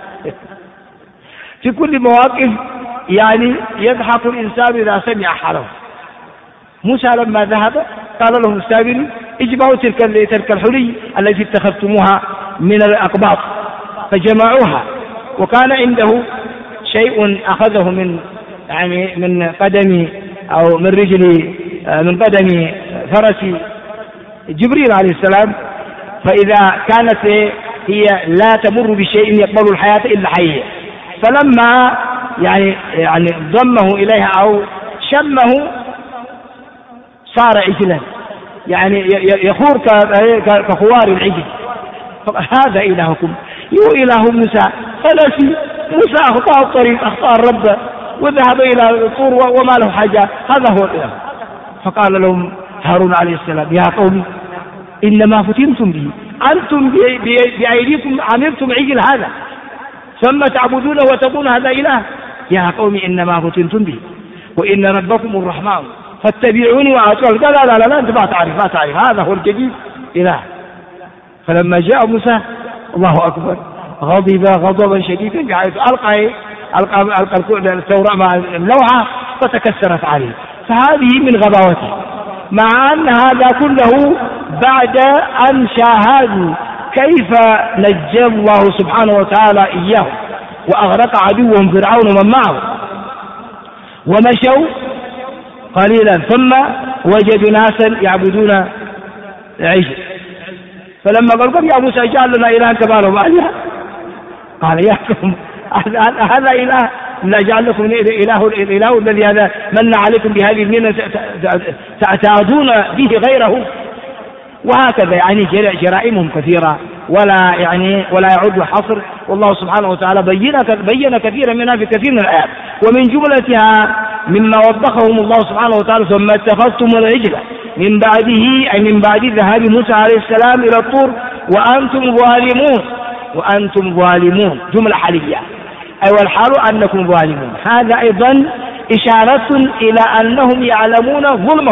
في كل مواقف يعني يضحك الإنسان إذا سمع حاله. موسى لما ذهب قال لهم السامري اجمعوا تلك الحلي التي اتخذتموها من الأقباط، فجمعوها، وكان عنده شيء أخذه من قدم أو من رجل من قدم فرس جبريل عليه السلام، فإذا كانت هي لا تمر بشيء يقبل الحياة إلا حية، فلما يعني ضمه إليها أو شمه صار عجلا، يعني يخور كخوار العجل. هذا إلهكم إله موسى، فنسي موسى أخطأ الطريق، أخطأ الرب وذهب إلى الطور وما له حاجة، هذا هو الإله. فقال لهم هارون عليه السلام يا قوم إنما فتنتم به، أنتم بأيديكم عملتم عجل هذا ثم تعبدونه وتقولون هذا إله. يا قوم إنما فتنتم به وإن ربكم الرحمن فاتبعوني وأطيعوا. لا أنت ما تعرف هذا هو الجديد إله. فلما جاء موسى الله أكبر غضب غضبا شديدا بحيث ألقى التوراة مع اللوحة فتكسرت عليه. فهذه من غباوته، مع أن هذا كله بعد أن شاهدوا كيف نجى الله سبحانه وتعالى إياه وأغرق عدوهم فرعون ومن معه، ومشوا قليلا ثم وجدوا ناسا يعبدون العجل. فلما قالوا يا موسى اجعل لنا إلها كما لهم آلهة، قال ياكم هذا إله لا جعل لكم إله الذي هذا من عليكم بهذه المنة تعتادون به غيره. وهكذا يعني جرائمهم كثيرة ولا يعد حصر، والله سبحانه وتعالى بين كثيرا منها في كثير من الآيات. ومن جملتها مما وضحهم الله سبحانه وتعالى ثم اتخذتم العجل من بعده، أي من بعد ذهاب موسى عليه السلام إلى الطور وأنتم ظالمون جملة حالية، أي والحال أنكم ظالمون. هذا أيضا إشارة إلى أنهم يعلمون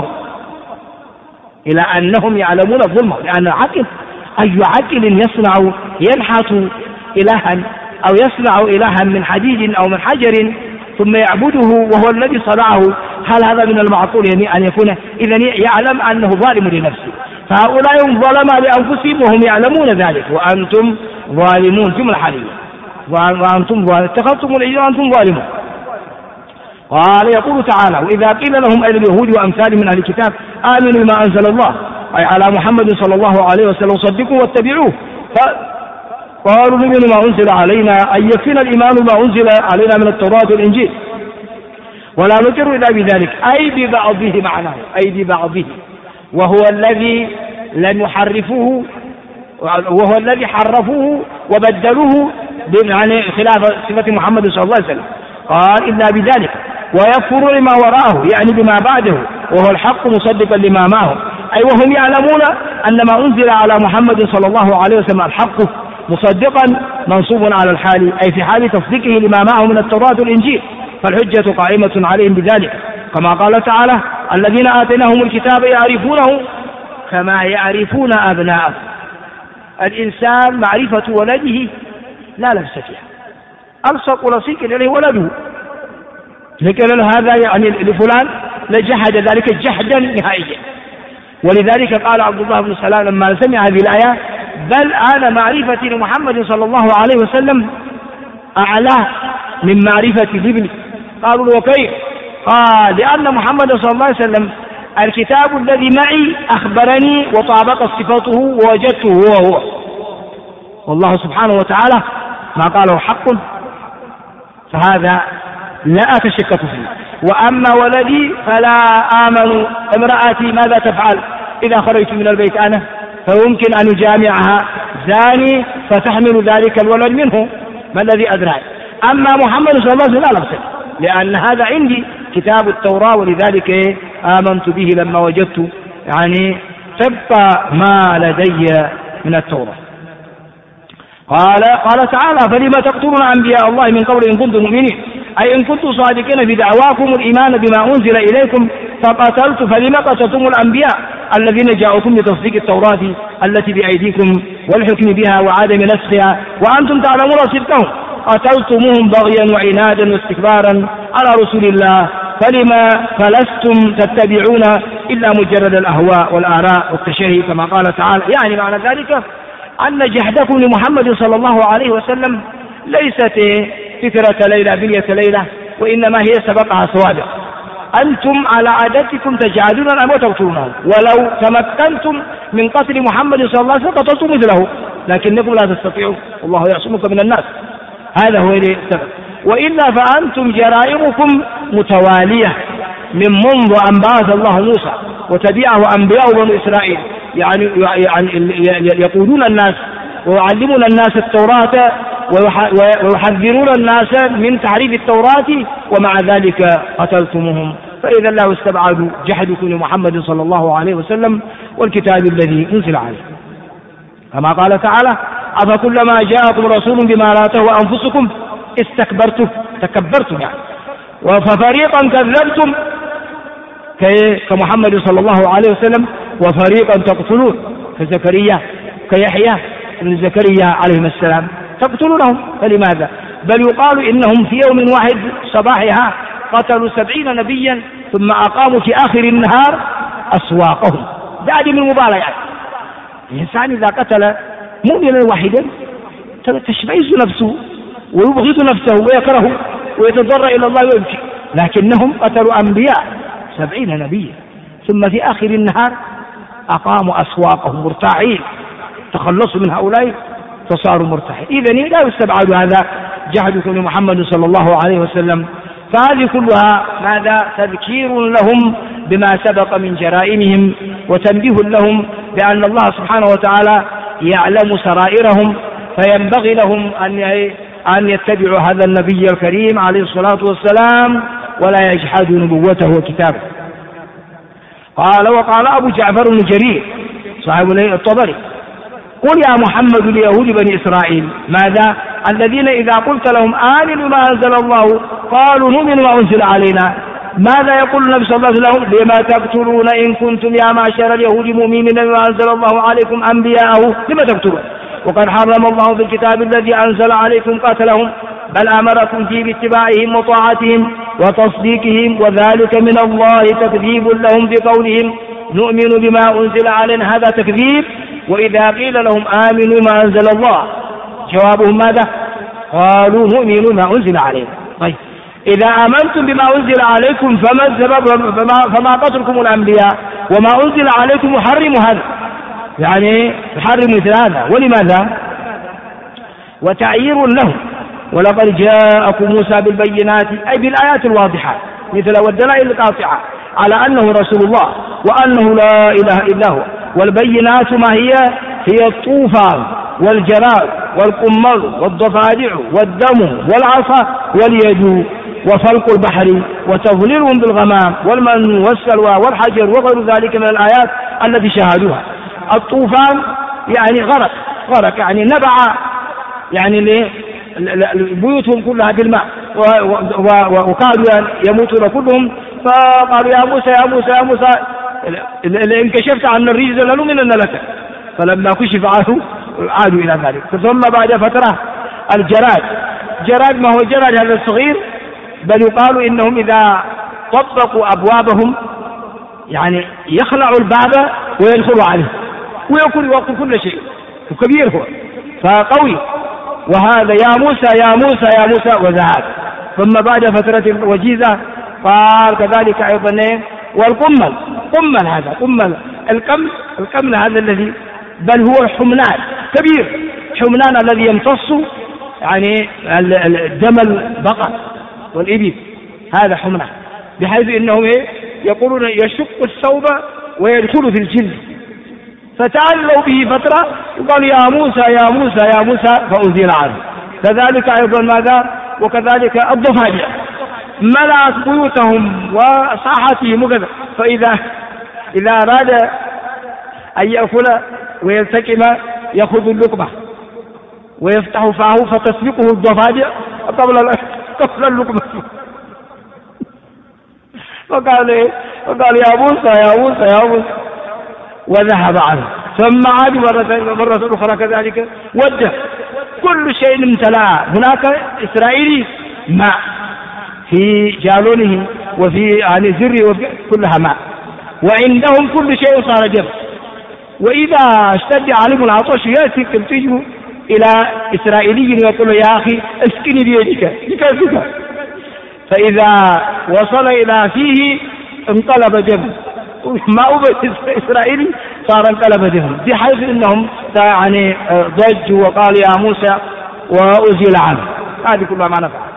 ظلمه، لأن العقل أي عقل ينحت إلها أو يصنع إلها من حديد أو من حجر ثم يعبده وهو الذي صنعه، هل هذا من المعقول أن يكون إذن يعلم أنه ظالم لنفسه؟ فهؤلاء هم ظلموا لأنفسهم وهم يعلمون ذلك، وأنتم ظالمون جملة حالية، وأنتم اتخذتم العجل وأنتم ظالمون. قال يقول تعالى وإذا قيل لهم أي اليهود وأمثالهم من أهل الكتاب آمنوا بما أنزل الله أي على محمد صلى الله عليه وسلم صدقوا واتبعوه، قالوا نؤمن ما أنزل علينا أن يكفينا الإيمان ما أنزل علينا من التوراة والإنجيل ولا نقر إلا بذلك، أي ببعضه معناه، أي ببعضه، وهو الذي لم يحرفوه، وهو الذي حرفوه وبدلوه خلاف صفة محمد صلى الله عليه وسلم. قال إلا بذلك ويكفر لما وراءه يعني بما بعده وهو الحق مصدقا لما معه، أي وهم يعلمون أن ما أنزل على محمد صلى الله عليه وسلم الحق مصدقا منصوب على الحال، أي في حال تصديقه لما معه من التوراة والإنجيل، فالحجة قائمة عليهم بذلك، كما قال تعالى الذين آتيناهم الكتاب يعرفونه كما يعرفون أبناءهم. الإنسان معرفة ولده لا لبس فيها، ألصق لصيق إليه ولده، لكن هذا يعني لفلان لجحد ذلك جحدا نهائيا. ولذلك قال عبد الله بن سلام لما سمع هذه الآية بل أنا معرفتي لمحمد صلى الله عليه وسلم أعلى من معرفتي لابني. قالوا له وكيف؟ قال لأن محمد صلى الله عليه وسلم الكتاب الذي معي أخبرني وطابق صفاته ووجدته هو، والله سبحانه وتعالى ما قاله حق، فهذا لا أتشكك فيه. وأما ولدي فلا آمن امرأتي ماذا تفعل إذا خرجت من البيت أنا، فيمكن أن يجامعها زاني فتحمل ذلك الولد منه، ما الذي أدرى؟ أما محمد صلى الله عليه وسلم لا لبس، لأن هذا عندي كتاب التوراة ولذلك آمنت به لما وجدت طبق ما لدي من التوراة. قال تعالى فلما تقتلون أنبياء الله من قبل إن كنتم مؤمنين، أي إن كنتم صادقين في دعواكم الإيمان بما أنزل إليكم فلم قتلتم الأنبياء الذين جاءوكم بتصديق التوراة التي بأيديكم والحكم بها وعدم نسخها وأنتم تعلمون صدقهم، قتلتموهم بغيا وعنادا واستكبارا على رسول الله، فلستم تتبعون إلا مجرد الأهواء والآراء والتشهي كما قال تعالى. يعني معنى ذلك أن جهدكم لمحمد صلى الله عليه وسلم ليست فكرة ليلة بنية ليلة، وإنما هي سبقها سوابق. أنتم على عادتكم تجعلون الأموات وتقتلونهم، ولو تمكنتم من قتل محمد صلى الله عليه وسلم قتلتم مثله، لكنكم لا تستطيعون، والله يعصمك من الناس. هذا هو السبب. وإلا فأنتم جرائمكم متوالية من منذ أن بعث الله موسى وتبعه أنبياء بنو إسرائيل، يعني يقولون الناس ويعلمون الناس التوراة ويحذرون الناس من تحريف التوراة، ومع ذلك قتلتموهم. فإذا الله استبعد جحدكم لمحمد صلى الله عليه وسلم والكتاب الذي أنزل عليه، كما قال تعالى: أفكلما جاءكم رسول بما لا تهوى أنفسكم تكبرتم يعني، وففريقا كذبتم كمحمد صلى الله عليه وسلم وفريقا تقتلون كزكريا كيحيى بن زكريا عليهم السلام تقتلونهم. فلماذا؟ بل يقال إنهم في يوم واحد صباحها قتلوا 70 نبيا ثم أقاموا في آخر النهار أسواقهم. ده من المبالغة يعني. الإنسان إذا قتل مؤمنا واحدا تشمئز نفسه ويبغض نفسه ويكرهه ويتضرع إلى الله ويبكي، لكنهم قتلوا أنبياء 70 نبيا ثم في آخر النهار أقاموا أسواقهم مرتاحين، تخلصوا من هؤلاء فصاروا مرتاحين. إذن لا يستبعد هذا جهدكم لمحمد صلى الله عليه وسلم. فهذه كلها ماذا؟ تذكير لهم بما سبق من جرائمهم، وتنبيه لهم بأن الله سبحانه وتعالى يعلم سرائرهم، فينبغي لهم أن يتبعوا هذا النبي الكريم عليه الصلاة والسلام ولا يجحدوا نبوته وكتابه. وقال أبو جعفر بن جرير صاحب الطبري: قل يا محمد ليهود بني إسرائيل ماذا؟ الذين إذا قلت لهم آمنوا ما أنزل الله قالوا نؤمن ما أنزل علينا. ماذا يقول النبي صلى الله عليه وسلم؟ لما تقتلون إن كنتم يا معشر اليهود مؤمنين بما أنزل الله عليكم أنبياءه لما تقتلون وقد حرم الله في الكتاب الذي أنزل عليكم قتلهم بل أمركم فيه باتباعهم وطاعتهم وتصديقهم وذلك من الله تكذيب لهم بقولهم نؤمن بما أنزل علينا. هذا تكذيب. وإذا قيل لهم آمنوا ما أنزل الله جوابهم ماذا؟ قالوا نؤمن ما أنزل علينا. طيب إذا آمنتم بما أنزل عليكم فما السبب؟ فما قتلكم الأنبياء وما أنزل عليكم يحرم هذا، يعني يحرم مثل هذا. ولماذا؟ وتعيير له: ولقد جاءكم موسى بالبينات أي بالآيات الواضحة مثل والدلائل القاطعة على أنه رسول الله وأنه لا إله إلا هو. والبينات ما هي الطوفان والجراد والقمل والضفادع والدم والعصا واليد وفلق البحر وتظليلهم بالغمام والمن والسلوى والحجر وغير ذلك من الآيات التي شاهدوها. الطوفان يعني غرق يعني نبع يعني بيوتهم كلها بالماء وكادوا يموتون كلهم، فقالوا يا موسى إن كشفت عن الرجز لنؤمنن لك. فلما كشف عنه عادوا إلى ذلك. ثم بعد فترة جراد ما هو جراد هذا الصغير، بل يقال إنهم إذا طبقوا أبوابهم يعني يخلعوا الباب ويدخلوا عليه ويأكل كل شيء، وكبير هو فقوي. وهذا يا موسى وذهب. ثم بعد فترة وجيزة قال كذلك أيضا والقمل هذا القمل هذا الذي بل هو الحملان كبير، حملان الذي يمتص يعني دم البقر والإبل، هذا حملان، بحيث إنهم يقولون يشق الثوب ويدخل في الجلد. فتعلوا به فترة يقول يا موسى فأنزل عنه. كذلك أيضا ماذا؟ وكذلك الضفادع ملأت بيوتهم وصاحتهم وكذا. فإذا أراد أن يأكل ويلتقم يأخذ اللقمة ويفتح فاه فتسبقه الضفادع قبل اللقمة. فقال يا موسى وذهب عنه. ثم عاد مرة أخرى كذلك وده كل شيء امتلأ. هناك إسرائيلي ماء في جالونه وفي زره كلها ماء، وعندهم كل شيء صار جبل. وإذا اشتد عليهم العطش يأتي تلتجه إلى إسرائيلي ويقول يا أخي اسكني بيدك يكفيك، فإذا وصل إلى فيه انقلب جبل، ما أبد إسرائيلي صار انقلب جبل، بحيث أنهم ضجوا وقال يا موسى وأزيل عنه. هذه كلها ما نفعل.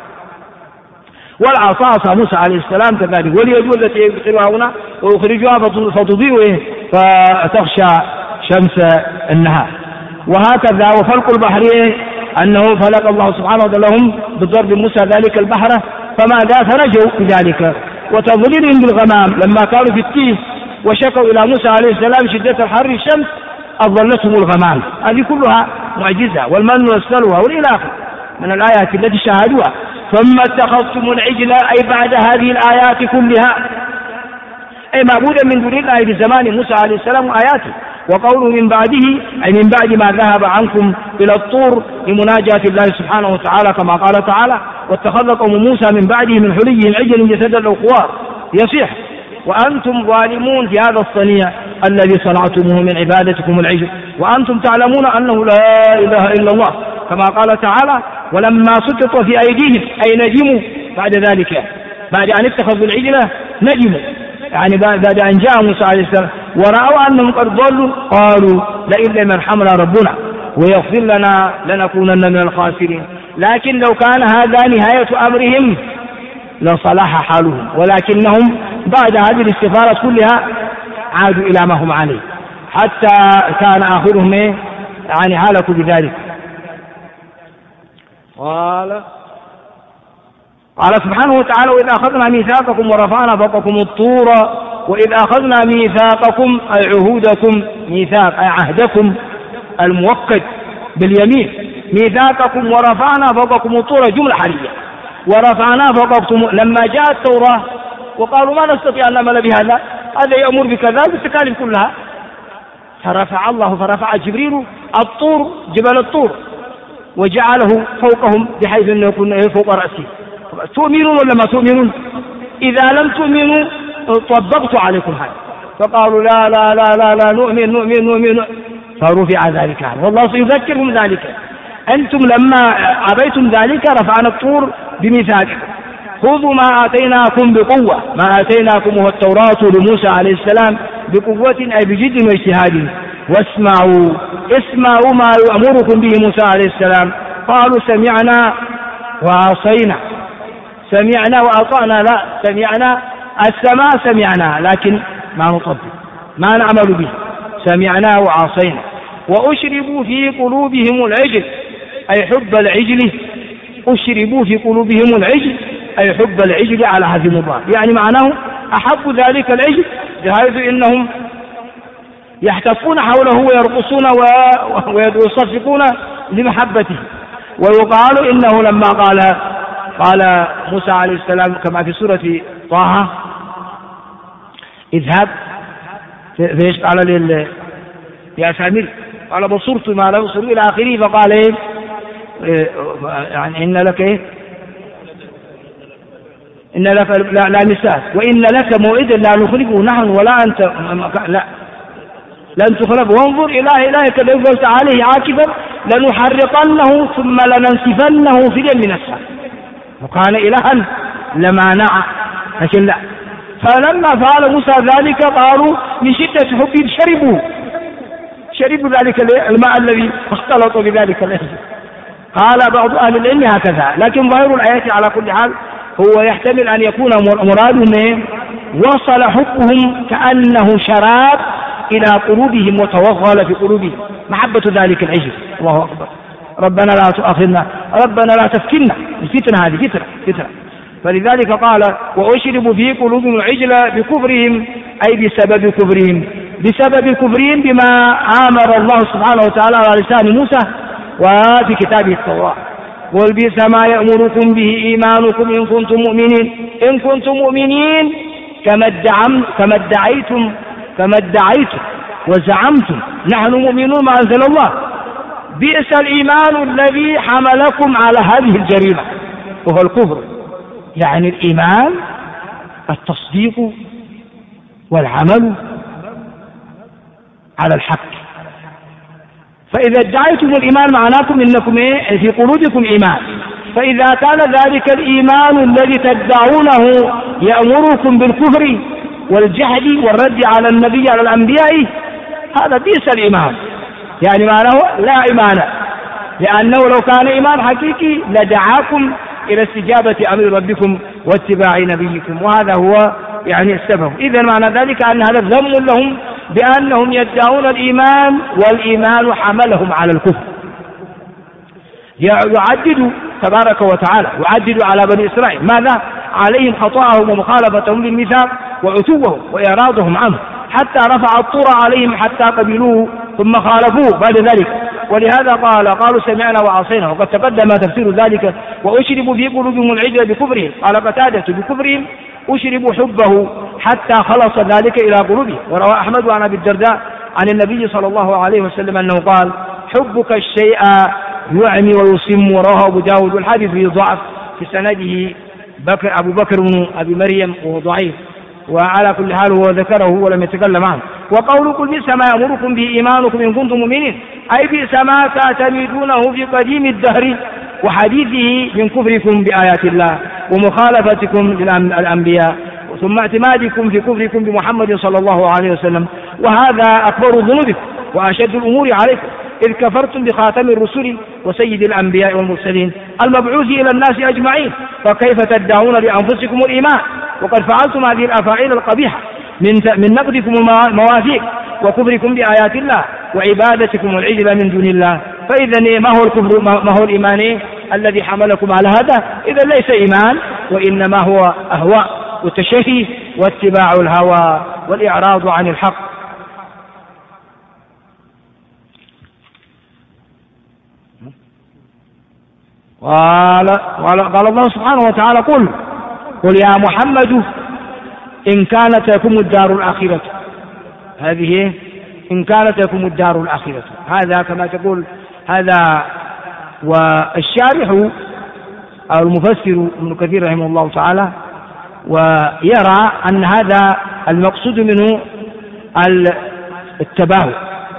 والعصا عصا موسى عليه السلام كذلك، واليد التي يدخلها هنا ويخرجها فتضيء فتخشى شمس النهار. وهكذا وفلق البحر أنه فلق الله سبحانه وتعالى لهم بضرب موسى ذلك البحر فماذا فنجوا بذلك. وتظليلهم بالغمام لما كانوا في التيه وشكوا إلى موسى عليه السلام شدة الحر الشمس أظلتهم الغمام. هذه كلها معجزة. والمن والسلوى والإله من الآيات التي شاهدوها. ثم اتخذتم العجل أي بعد هذه الآيات كلها، أي معبودا من دون الله في زمان موسى عليه السلام وآياته. وقوله من بعده أي من بعد ما ذهب عنكم إلى الطور لمناجاة الله سبحانه وتعالى، كما قال تعالى واتخذ قوم موسى من بعده من حليهم عجلا جسدا له خوار يصيح وأنتم ظالمون في هذا الصنيع الذي صنعتموه من عبادتكم العجل وأنتم تعلمون أنه لا إله إلا الله، كما قال تعالى ولما سقط في أيديهم أي ندموا بعد ذلك، بعد أن اتخذوا العجلة ندموا، بعد أن جاء موسى عليه السلام ورأوا أنهم قد ضلوا قالوا لئن لم يرحمنا ربنا ويغفر لنا لنكونن من الخاسرين. لكن لو كان هذا نهاية أمرهم لصلح حالهم، ولكنهم بعد هذه الاستغفارات كلها عادوا إلى ما هم عليه حتى كان آخرهم هلكوا بذلك. قال سبحانه وتعالى وإذ أخذنا ميثاقكم ورفعنا فوقكم الطور وإذ أخذنا ميثاقكم أي عهودكم، ميثاق أي عهدكم المؤكد باليمين، ميثاقكم ورفعنا فوقكم الطور جملة حالية، ورفعنا فوقكم لما جاء التوراة وقالوا ما نستطيع أن نعمل بهذا، هذا يأمر بكذا بالتكاليف كلها، فرفع جبريل الطور جبل الطور وجعله فوقهم بحيث أنه يكون فوق رأسه. تؤمنون ولا ما تؤمنون؟ إذا لم تؤمنوا طبقت عليكم هذا، فقالوا لا لا لا لا لا نؤمن فرفع ذلك عنه، والله سيذكرهم ذلك. أنتم لما عبيتم ذلك رفعنا الطور بميثاقكم، خذوا ما آتيناكم بقوة، ما آتيناكم هو التوراة لموسى عليه السلام بقوة أي بجد واجتهاد، اسمعوا ما يأمركم به موسى عليه السلام. قالوا سمعنا وعصينا، سمعنا وأطعنا، لا سمعنا السماء سمعنا لكن ما نطبق ما نعمل به، سمعنا وعصينا. وأشربوا في قلوبهم العجل أي حب العجل، أشربوا في قلوبهم العجل أي حب العجل على هذه المضاف، معناه أحب ذلك العجل بحيث إنهم يحتفون حوله ويرقصون ويصفقون لمحبته. ويقال إنه لما قال موسى عليه السلام كما في سورة طه اذهب فيش قال يا سامر قال بصرت ما لا بصر إلى آخره، فقال إن لك إن لك لا مساس وإن لك موعدا لا نخلفه نحن ولا أنت لا لن تخلف وانظر إلى إلهك الذي ظلت عليه عاكفا لنحرقنه ثم لننسفنه في اليم نسفا، وكان إلها لمانع لكن لا. فلما فعل موسى ذلك قالوا من شدة حبهم شربوا ذلك الماء الذي اختلط بذلك العجل. قال بعض أهل العلم هكذا، لكن ظاهر الآيات على كل حال هو يحتمل أن يكون مرادهم وصل حبهم كأنه شراب إلى قلوبهم وتوغل في قلوبهم محبة ذلك العجل. الله أكبر. ربنا لا تؤاخذنا، ربنا لا تفتنا، الفتنة هذه فتنة. فلذلك قال وأشربوا في قلوبهم العجل بكفرهم أي بسبب كفرهم بما آمر الله سبحانه وتعالى على لسان موسى وفي كتابه التوراة. قل بئس ما يأمركم به إيمانكم إن كنتم مؤمنين. إن كنتم مؤمنين كما ادعيتم وزعمتم نحن مؤمنون ما أنزل الله. بئس الإيمان الذي حملكم على هذه الجريمة وهو الكفر. يعني الإيمان التصديق والعمل على الحق. فإذا ادعيتم الإيمان معناكم إنكم في قلوبكم إيمان. فإذا كان ذلك الإيمان الذي تدعونه يأمركم بالكفر والجحد والرد على النبي على الأنبياء، هذا بئس الإيمان. يعني معناه لا إيمان، لأنه لو كان إيمان حقيقي لدعاكم إلى استجابة أمر ربكم واتباع نبيكم، وهذا هو يعني السبب. إذا معنى ذلك أن هذا ذم لهم بأنهم يدعون الإيمان والإيمان حملهم على الكفر. يعدد تبارك وتعالى يعدد على بني إسرائيل ماذا؟ عليهم خطأهم ومخالفتهم للميثاق وعتوهم وإعراضهم عنه، حتى رفع الطور عليهم حتى قبلوه ثم خالفوه بعد ذلك. ولهذا قالوا سمعنا وعصينا، وقد تقدم تفسير ذلك. وأشربوا في قلوبهم العجل بكفرهم، قال قتادة بكفرهم أشربوا حبه حتى خلص ذلك إلى قلوبهم. وروى أحمد عن أبي الدرداء عن النبي صلى الله عليه وسلم أنه قال حبك الشيء يعمي ويصم. ورواه أبو داود، والحديث فيه ضعف في سنده أبو بكر بن أبي مريم وهو ضعيف، وعلى كل حال هو ذكره ولم يتكلم عنه. وقول قل بئس ما يأمركم به إيمانكم إن كنتم مؤمنين، أي بئس ما تعتمدونه في قديم الدهر وحديثه من كفركم بآيات الله ومخالفتكم للأنبياء، ثم اعتمادكم في كفركم بمحمد صلى الله عليه وسلم. وهذا أكبر ذنوبكم وأشد الأمور عليكم، إذ كفرتم بخاتم الرسل وسيد الأنبياء والمرسلين المبعوث إلى الناس أجمعين، فكيف تدعون لأنفسكم الإيمان وقد فعلتم هذه الأفاعيل القبيحة من نقضكم المواثيق وكفركم بآيات الله وعبادتكم العجل من دون الله. فإذا ما هو الكفر ما هو الإيمان الذي حملكم على هذا؟ إذا ليس إيمان، وإنما هو أهواء وتشهي واتباع الهوى والإعراض عن الحق. قال الله سبحانه وتعالى قل يا محمد إن كانت لكم الدار الآخرة. هذه إن كانت لكم الدار الآخرة، هذا كما تقول هذا. والشارح أو المفسر ابن كثير رحمه الله تعالى ويرى أن هذا المقصود منه التباهي،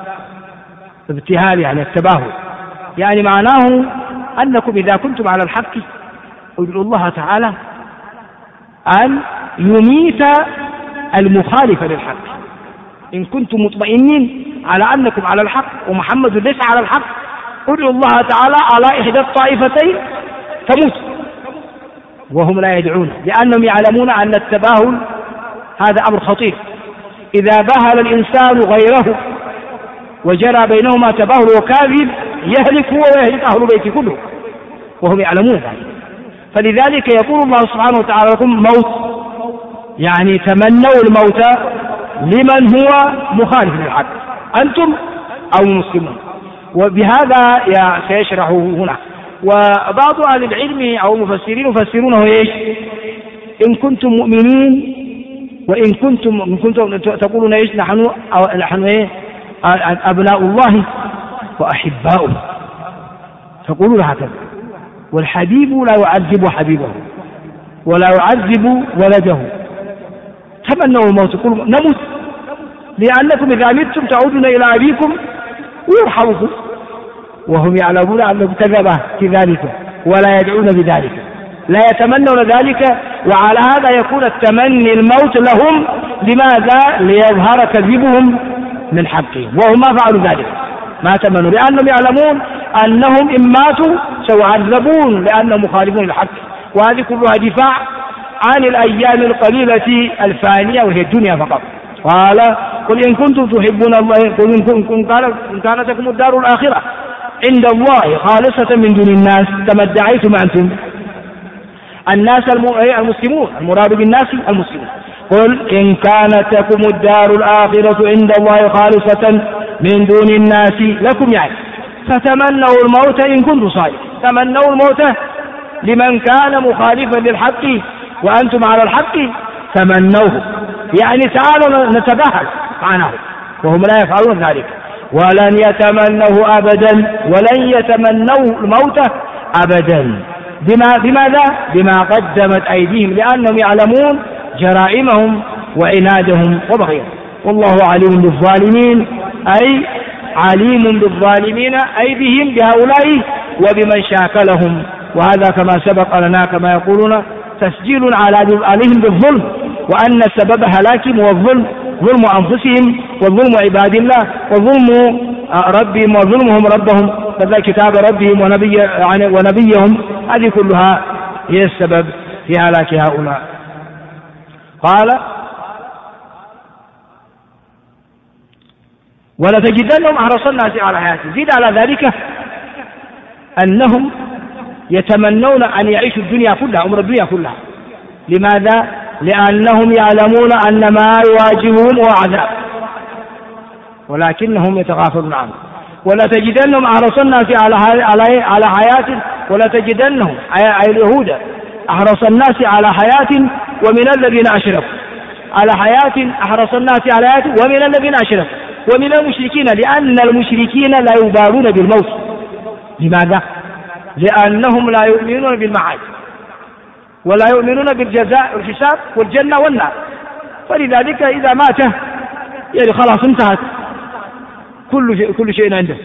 ابتهال يعني التباهي، يعني معناه أنكم إذا كنتم على الحق ادعوا الله تعالى أن يميت المخالف للحق. إن كنتم مطمئنين على أنكم على الحق ومحمد ليس على الحق، ادعوا الله تعالى على إحدى الطائفتين تموت، وهم لا يدعون، لأنهم يعلمون أن التباهل هذا أمر خطير. إذا باهل الإنسان غيره وجرى بينهما تباهل وكاذب يهلك هو ويهلك أهل بيته كله، وهم يعلمون ذلك. فلذلك يقول الله سبحانه وتعالى لكم موت، يعني تمنوا الموت لمن هو مخالف للحق، أنتم أو المسلمون. وبهذا سيشرح هنا. وبعض أهل العلم أو المفسرين يفسرونه إيش؟ إن كنتم مؤمنين وإن كنتم تقولون إيش؟ نحن إيه؟ أبناء الله وأحباؤه، تقولون هكذا. والحبيب لا يعذب حبيبه ولا يعذب ولده. تمنوا الموت، تقولوا نموت لأنكم إذا متم تعودون إلى أبيكم ويرحمكم، وهم يعلمون أنهم كذبوا في ذلك ولا يدعون بذلك، لا يتمنون ذلك. وعلى هذا يكون التمني الموت لهم، لماذا؟ ليظهر كذبهم من حقهم، وهم ما فعلوا ذلك، ما تمنوا، لأنهم يعلمون أنهم إن ماتوا سيعذبون لأنهم مخالفون للحق. وهذه كلها دفاع عن الأيام القليلة الفانية وهي الدنيا فقط. قال قل إن كنتم تحبون الله، قل إن كانت لكم الدار الآخرة عند الله خالصة من دون الناس، كما ادعيتم أنتم الناس المسلمون، المراد بالناس المسلمون. قل إن كانت لكم الدار الآخرة عند الله خالصة من دون الناس لكم، يعني فتمنوا الموت إن كنتم صادقين. تمنوا الموت لمن كان مخالفا للحق وأنتم على الحق تمنوه، يعني تعالوا نتباهل معناه، وهم لا يفعلون ذلك. ولن يتمنوه أبدا، ولن يتمنوا الموت أبدا. بماذا؟ بما قدمت أيديهم، لأنهم يعلمون جرائمهم وعنادهم وبغيهم. والله عليم بالظالمين، أي عليم بالظالمين، أي بهم بهؤلاء وبمن شاكلهم. وهذا كما سبق لنا كما يقولون تسجيل عليهم بالظلم، وأن سبب هلاكهم والظلم، ظلم أنفسهم وظلم عباد الله وظلم ربهم وظلمهم ربهم، كذا كتاب ربهم ونبيهم. هذه كلها هي السبب في هلاك هؤلاء. قال ولتجدنهم أحرص الناس على حياتهم. زيد على ذلك أنهم يتمنون أن يعيشوا الدنيا كلها، أمر الدنيا كلها. لماذا؟ لأنهم يعلمون أن ما يواجههم هو عذاب، ولكنهم يتغافلون عنه. ولتجدنهم أحرص الناس على حياة، ولتجدنهم أي اليهود أحرص الناس على حياة ومن الذين أشركوا، على حياة أحرص الناس على حياة ومن الذين أشركوا ومن المشركين، لأن المشركين لا يبالون بالموت. لماذا؟ لأنهم لا يؤمنون بالمعاد ولا يؤمنون بالجزاء والحساب والجنة والنار، فلذلك إذا مات يعني خلاص انتهت كل شيء عنده،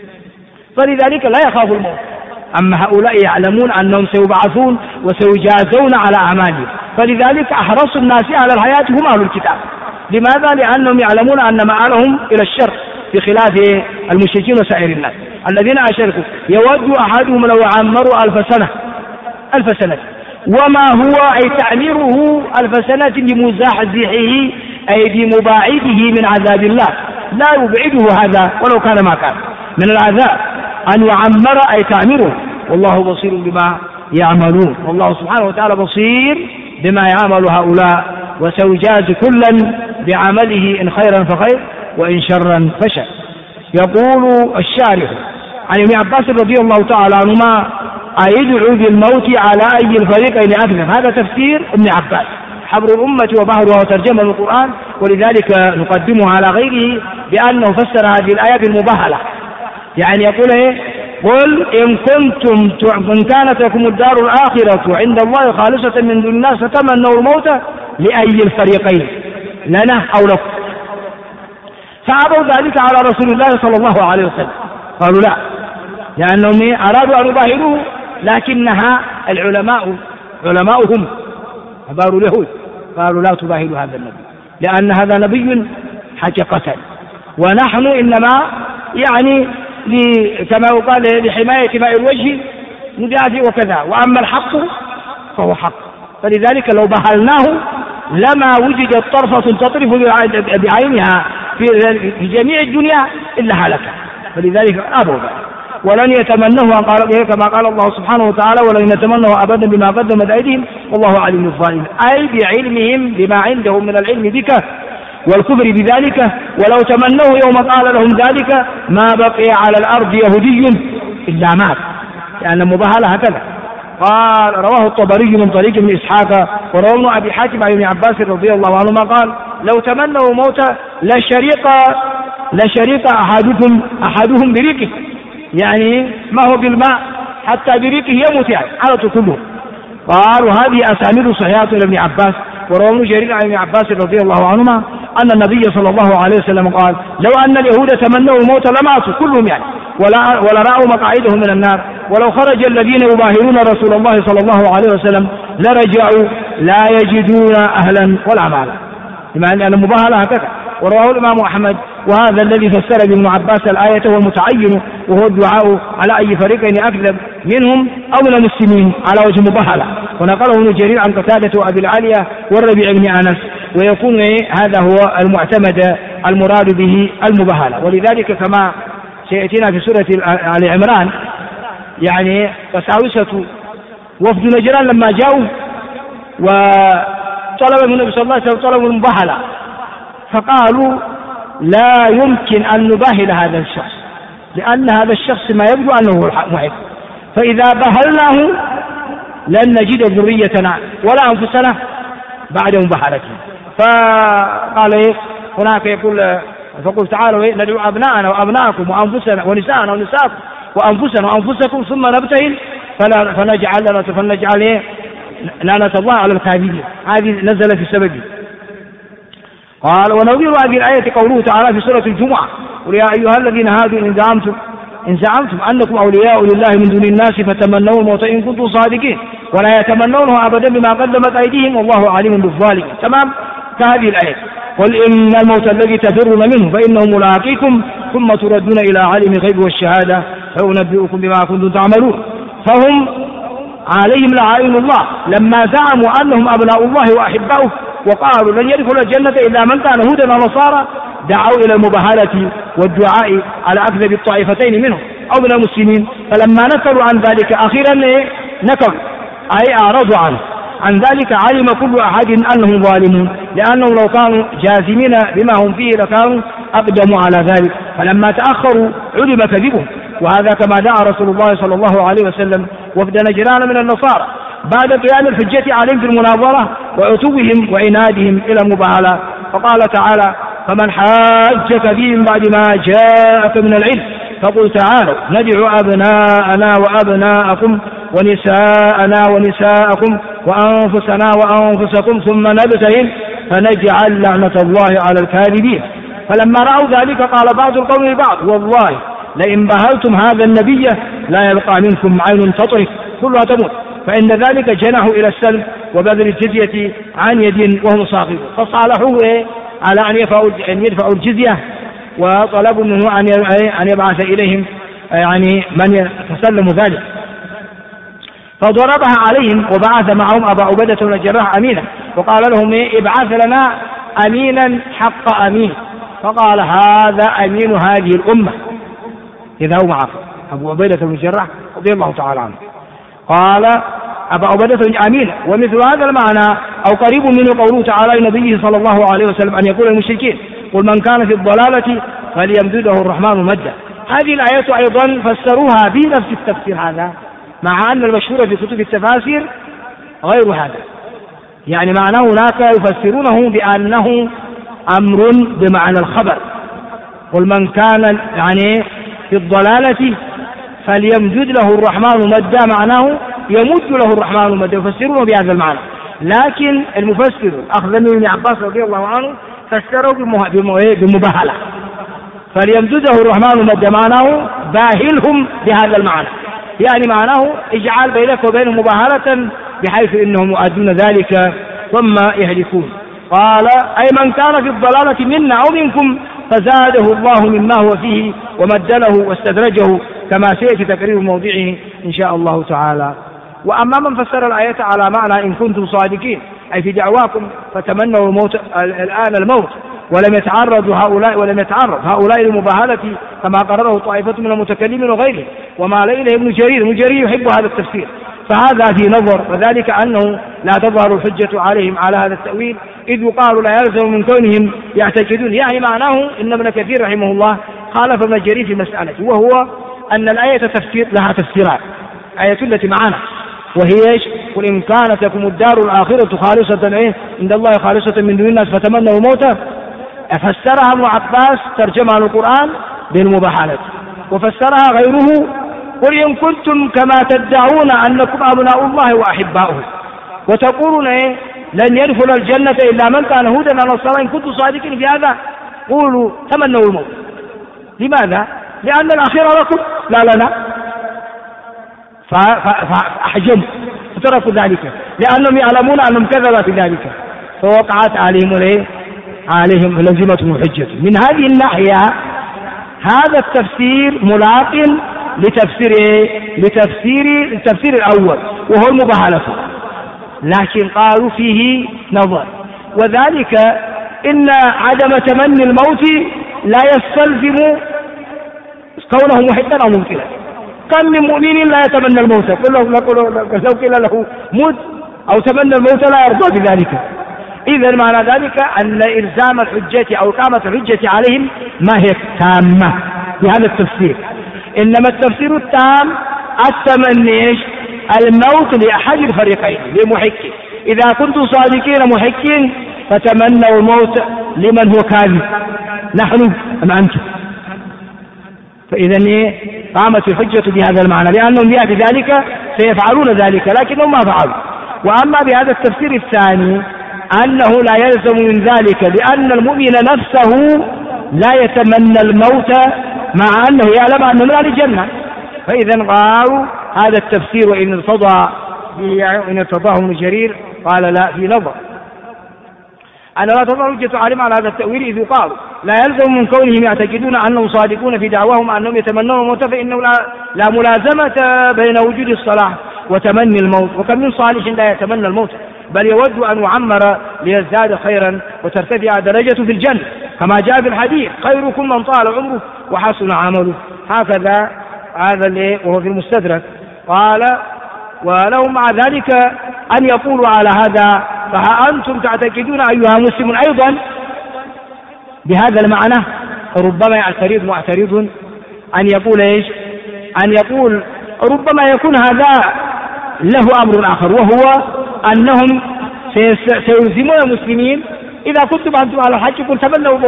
فلذلك لا يخاف الموت. أما هؤلاء يعلمون أنهم سيبعثون وسيجازون على أعمالهم، فلذلك أحرص الناس على الحياة هم أهل الكتاب. لماذا؟ لأنهم يعلمون أن مآلهم إلى الشر، بخلاف المشركين وسائر الناس الذين أشركوا. يود أحدهم لو عمروا 1000 سنة وما هو أي تعميره 1000 سنة بمزاحزحه أي بمباعده من عذاب الله، لا يبعده هذا ولو كان ما كان من العذاب أن يعمر أي تعميره. والله بصير بما يعملون، والله سبحانه وتعالى بصير بما يعمل هؤلاء، وسيجاز كلا بعمله إن خيرا فخير وإن شرا فشر. يقول الشارح عن ابن عباس رضي الله تعالى عنهما أيدعو بالموت على أي الفريقين أكذب. هذا تفسير ابن عباس حبر الأمة وبحرها وترجمة القرآن، ولذلك نقدمه على غيره بأنه فسر هذه الآية بالمباهلة. يعني يقول إيه؟ قل إن كانت لكم الدار الآخرة عند الله خالصة من دون الناس فتمنوا الموت لأي الفريقين، لنا أو لكم. فأبوا ذلك على رسول الله صلى الله عليه وسلم، قالوا لا، لأنهم أرادوا أن يظاهروه، لكنها علماؤهم أباروا اليهود قالوا لا تظاهروا هذا النبي، لأن هذا نبي حقيقة، ونحن إنما يعني كما يقال لحماية ماء الوجه ندافع وكذا، وأما الحق فهو حق. فلذلك لو بهلناه لما وجدت طرفة تطرف بعينها في جميع الدنيا إلا هلكة، فلذلك أبوا ذلك. ولن يتمنوه كما قال الله سبحانه وتعالى ولن يتمنوه أبدا بما قدمت أيديهم والله عليم بالظالمين، أي بعلمهم بما عندهم من العلم بك والكفر بذلك. ولو تمنوه يوم قال لهم ذلك ما بقي على الأرض يهودي إلا مات، لأن المباهلة هكذا. قال رواه الطبري من طريق ابن إسحاق ورواه ابن أبي حاتم عن ابن عباس رضي الله عنهما قال لو تمنوا موتا لشريق أحدهم بريقه، يعني ما هو بالماء حتى بريقه يموت، يعني على كله. قال وهذه أسانيد صحيحة لابن عباس. ورواه ابن جرير عن ابن عباس رضي الله عنهما أن النبي صلى الله عليه وسلم قال لو أن اليهود تمنوا الموت لماتوا كلهم، يعني ولا رأوا مقاعدهم من النار، ولو خرج الذين يباهرون رسول الله صلى الله عليه وسلم لرجعوا لا يجدون أهلا ولا مالا، بما أن المباهلة هكذا. ورواه الإمام أحمد. وهذا الذي فسر ابن عباس الآية هو المتعين، وهو الدعاء على أي فريقين أكذب منهم أو من المسلمين على وجه مباهلة. ونقله ابن جرير عن قتادة وأبي العالية والربيع بن أنس، ويكون هذا هو المعتمد المراد به المباهلة. ولذلك كما سيأتينا في سورة آل عمران يعني قساوسة وفد نجران لما جاءوا وطلب من النبي صلى الله عليه وسلم طلبوا المباهلة، فقالوا لا يمكن أن نباهل هذا الشخص، لأن هذا الشخص ما يبدو أنه محب، فإذا بهلناه لن نجد ذريتنا ولا أنفسنا بعد مبهلته. فقال إيه هناك يقول فقل تعالوا ندعو أبناءنا وأبناءكم وأنفسنا ونساءنا ونساءكم وأنفسنا وأنفسكم ثم نبتهل فنجعل إيه لعنة الله على الكاذبين. هذه نزل في سببه. قال ونظير هذه الآية قوله تعالى في سورة الجمعة قل يا أيها الذين هادوا إن زعمتم أنكم أولياء لله من دون الناس فتمنوا الموت إن كنتم صادقين ولا يتمنونه أبدا بما قدمت أيديهم والله عليم بالظالمين. تمام كهذه الآية قل إن الموت الذي تفرون منه فإنه ملاقيكم ثم تردون إلى عالم الغيب والشهادة فينبئكم بما كنتم تعملون. فهم عليهم لعائن الله لما زعموا أنهم أبناء الله وأحباؤه وقالوا لن يدخل الجنة إلا من كان هودا ونصارى دعوا إلى المباهلة والدعاء على أكذب الطائفتين منهم أو من المسلمين. فلما نكروا عن ذلك أخيرا نكروا أي أعرضوا عن ذلك علم كل أحد أنهم ظالمون لأنهم لو كانوا جازمين بما هم فيه لكانوا أقدموا على ذلك. فلما تأخروا علم كذبهم. وهذا كما دعا رسول الله صلى الله عليه وسلم وفد نجران من النصارى بعد قيام الحجة عليهم في المناظرة وعتوهم وعنادهم إلى المباهلة. فقال تعالى فمن حاجك فيه من بعد ما جاءك من العلم فقل تعالوا ندعو أبناءنا وأبناءكم ونساءنا ونساءكم وأنفسنا وأنفسكم ثم نبتهل فنجعل لعنة الله على الكاذبين. فلما رأوا ذلك قال بعض القوم لبعض والله لئن بهلتم هذا النبي لا يبقى منكم عين تطرف كلها تموت. فإن ذلك جنحوا إلى السلم وبذل الجزية عن يد وهم صاغرون. فصالحوه على أن يدفعوا الجزية وطلبوا منه أن يبعث إليهم يعني من يتسلم ذلك. فضربها عليهم وبعث معهم أبا عبيدة بن الجراح أمينا وقال لهم ابعث لنا أمينا حق أمين. فقال هذا أمين هذه الأمة إذا هو معه أبو عبيدة بن الجراح رضي الله تعالى عنه. قال أبا عبيدة بن أمين. ومثل هذا المعنى أو قريب منه قوله تعالى لنبيه صلى الله عليه وسلم أن يقول المشركين قل من كان في الضلالة فليمدده الرحمن مدا. هذه الآية أيضا فسروها بنفس التفسير هذا مع أن المشهور في كتب التفاسير غير هذا. يعني معناه هناك يفسرونه بأنه أمر بمعنى الخبر قل من كان يعني في الضلالة فليمدد له الرحمن مدا معناه يمد له الرحمن مدا يفسرونه بهذا المعنى. لكن المفسر أخذ من ابن عباس رضي الله عنه فسره بمباهلة فليمدده الرحمن مدا معناه باهلهم بهذا المعنى يعني معناه اجعل بينك وبينهم مباهلة بحيث إنهم يؤدون ذلك ثم يهلكون. قال أي من كان في الضلالة منا أو منكم فزاده الله مما هو فيه ومدله واستدرجه كما سيأتي تقرير موضعه إن شاء الله تعالى. وأما من فسر الآية على معنى إن كنتم صادقين أي في دعواكم فتمنوا الموت الآن الموت ولم يتعرض هؤلاء للمباهلة كما قرره طائفة من المتكلمين وغيره وما إليه ابن جرير يحب هذا التفسير فهذا في نظر وذلك أنه لا تظهر الحجة عليهم على هذا التأويل إذ يقال لا يلزم من كونهم يعتقدون يعني معناه إن ابن كثير رحمه الله خالف ابن جرير في مسألة وهو أن الآية تفسير لها تفسيرات. آية التي معنا وهي ايش؟ قل إن كانت لكم الدار الآخرة خالصة عند الله خالصة من دون الناس فتمنوا الموت. فسرها ابن عباس ترجمها القرآن بالمباهلة وفسرها غيره قل إن كنتم كما تدعون أنكم أبناء الله وأحباؤه وتقولون لن يدخل الجنة إلا من كان هودا ونصارى إن كنتم صادقين في هذا قولوا تمنوا الموت. لماذا؟ لأن الآخرة لكم لا لنا. فأحجموا فتركوا ذلك لأنهم يعلمون أنهم كذبوا في ذلك فوقعت عليهم لزمتهم الحجة. من هذه الناحية هذا التفسير ملاق لتفسير الأول وهو المباهلة لكن قالوا فيه نظر وذلك إن عدم تمني الموت لا يستلزم كونه محقا أو ممكنا. كم من مؤمن لا يتمنى الموت لو قيل له موت أو تمنى الموت لا يرضى بذلك. إذا معنى ذلك أن إلزام الحجة أو إقامة الحجة عليهم ما هي تامة بهذا التفسير. إنما التفسير التام التمني الموت لأحد الفريقين لمحك. إذا كنتم صادقين محكين فتمنوا الموت لمن هو كاذب، نحن أم أنتم؟ فإذا قامت الحجة بهذا المعنى، لأنهم بذلك سيفعلون ذلك لكنهم ما فعلوا. وأما بهذا التفسير الثاني أنه لا يلزم من ذلك، لأن المؤمن نفسه لا يتمنى الموت مع أنه يعلم أنه من أهل الجنة. فإذا قالوا هذا التفسير وإن ارتضاه ابن جرير قال لا، في نظر أنا لا تظهر حجة عالم على هذا التأويل، إذ يقال لا يلزم من كونهم يعتقدون أنهم صادقون في دعواهم أنهم يتمنون الموت، فإنه لا ملازمة بين وجود الصلاح وتمني الموت. وكم من صالح لا يتمنى الموت بل يود أن يعمر ليزداد خيرا وترتفع درجته في الجنة، كما جاء في الحديث خيركم من طال عمره وحسن عمله. هكذا هذا وهو في المستدرك. قال ولهم مع ذلك أن يقولوا على هذا فها أنتم تعتقدون أيها مسلم أيضا بهذا المعنى. ربما يعترض معترض أن يقول أن يقول ربما يكون هذا له أمر آخر، وهو أنهم سيلزمون المسلمين إذا كنتم أنتم على الحج قل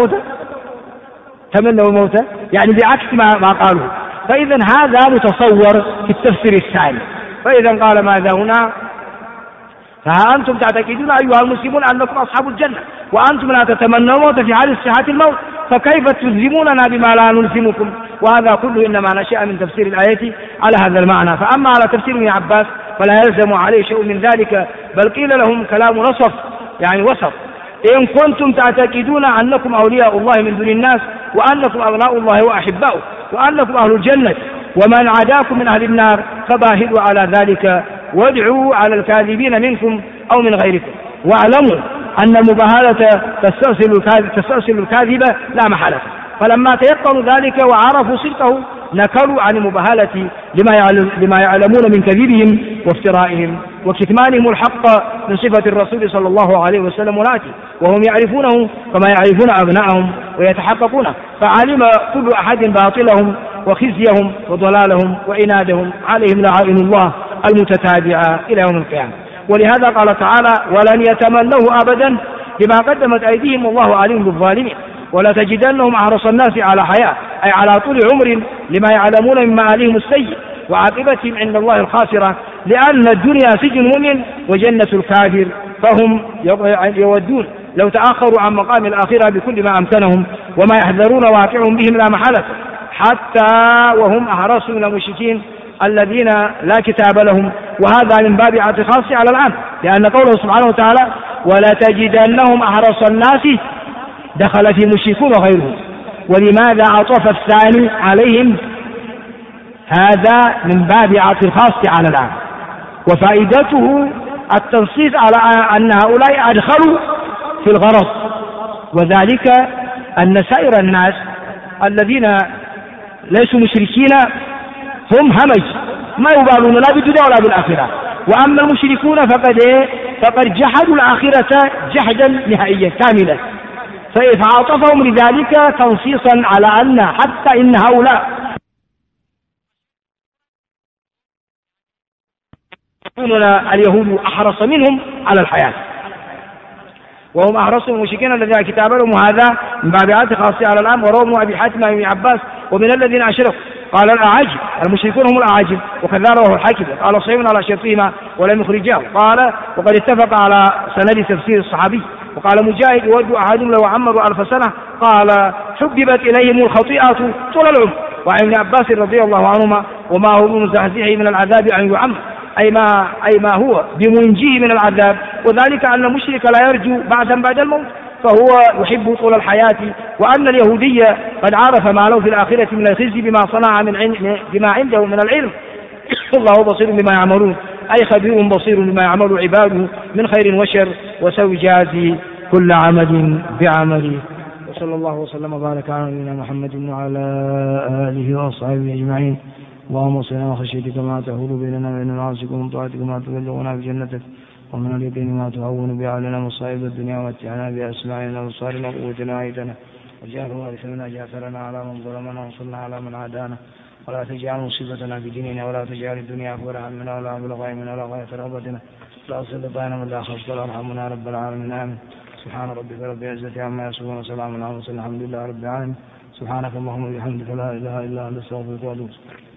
تمنوا الموت، يعني بعكس ما قالوا. فإذا هذا متصور في التفسير الثاني. فإذا قال ماذا هنا؟ فها أنتم تعتقدون أيها المسلمون أنكم أصحاب الجنة وأنتم لا تتمنون الموت في حال صحة الموت، فكيف تلزموننا بما لا نلزمكم؟ وهذا كله إنما نشأ من تفسير الآية على هذا المعنى. فأما على تفسير ابن عباس فلا يلزم عليه شيء من ذلك، بل قيل لهم كلام نصف يعني وسط. إن كنتم تعتقدون أنكم أولياء الله من دون الناس وأنكم أبناء الله وأحباؤه وأنكم أهل الجنة ومن عاداكم من أهل النار فباهدوا على ذلك وادعوا على الكاذبين منكم أو من غيركم، واعلموا أن المباهلة تستأصل الكاذب لا محالة. فلما تيقنوا ذلك وعرفوا صدقه نكروا عن المباهلة لما يعلمون من كذبهم وافترائهم وكتمانهم الحق من صفة الرسول صلى الله عليه وسلم وناتي، وهم يعرفونه كما يعرفون أبنائهم ويتحققونه. فعلم كل أحد باطلهم وخزيهم وضلالهم وعنادهم، عليهم لعائن الله المتتابعة إلى يوم القيامة. ولهذا قال تعالى ولن يتمنوه أبدا بما قدمت أيديهم والله عليم بالظالمين. ولا تجدنهم أحرص الناس على حياة أي على طول عمر لما يعلمون من مآلهم السيء وعاقبتهم عند الله الخاسرة، لأن الدنيا سجن المؤمن وجنة الكافر، فهم يودون لو تأخروا عن مقام الآخرة بكل ما أمكنهم، وما يحذرون واقعهم بهم لا محالة، حتى وهم أحرص من المشركين الذين لا كتاب لهم. وهذا من باب اعتخاص على العام، لأن قوله سبحانه وتعالى ولا تجدنهم أحرص الناس دخل في مشركون وغيرهم. ولماذا عطف الثاني عليهم؟ هذا من باب اعتخاص على العام، وفائدته التنصيص على أن هؤلاء أدخلوا في الغرض، وذلك أن سائر الناس الذين ليسوا مشركين هم همج ما يبالون لا بالدنيا ولا بالآخرة، وأما المشركون فقد جحدوا الآخرة جحدا نهائيا كاملا، فعاطفهم لذلك تنصيصا على أن حتى إن هؤلاء اليهود أحرص منهم على الحياة وهم أحرص المشركين الذين كتاب لهم، هذا من باب اعتخاص على العام. وروى ابن أبي حاتم عن ابن عباس ومن الذين أشركوا قال الأعاجم المشركون هم الأعاجم، وكذا رواه الحاكم قال صحيح على شرطهما ولم يخرجاه. قال وقد اتفق على سند تفسير الصحابي. وقال مجاهد يود أحدهم لو عمروا 1000 سنة قال حببت إليهم الخطيئة طول العمر. وعن ابن عباس رضي الله عنهما وما هو بمزحزحه من العذاب أن يعمر أي ما هو بمنجيه من العذاب، وذلك أن المشرك لا يرجو بعثا بعد الموت فهو يحب طول الحياة، وأن اليهودية قد عرف ما له في الآخرة من الخزي بما صنع بما عنده من العلم الله بصير بما يعملون أي خبير بصير بما يعمل عباده من خير وشر وسيجازي كل عمل بعمله. وصلى الله وسلم وبارك على نبينا محمد وعلى آله وأصحابه أجمعين. اللهم صل على خشيتك ما تحول بيننا وبين معاصيك ومن طاعتك ما تبلغنا بجنتك ومن اليقين ما تهون به علينا مصائب الدنيا ومتعنا بأسماعنا وأبصارنا وقوتنا وعيتنا واجعله وارث منا جعفرنا على من ظلمنا وانصرنا على من عادانا ولا تجعل مصيبتنا في ديننا ولا تجعل الدنيا أكبر همنا ولا مبلغ علمنا ولا غاية رغبتنا لا تسلط علينا من لا خفت ولا ارحمنا رب العالمين آمين. سبحان ربك رب العزة عما يصفون وسلام على المرسلين الحمد لله رب العالمين. سبحانك اللهم وبحمدك لا إله إلا أنت أستغفرك وأتوب إليك.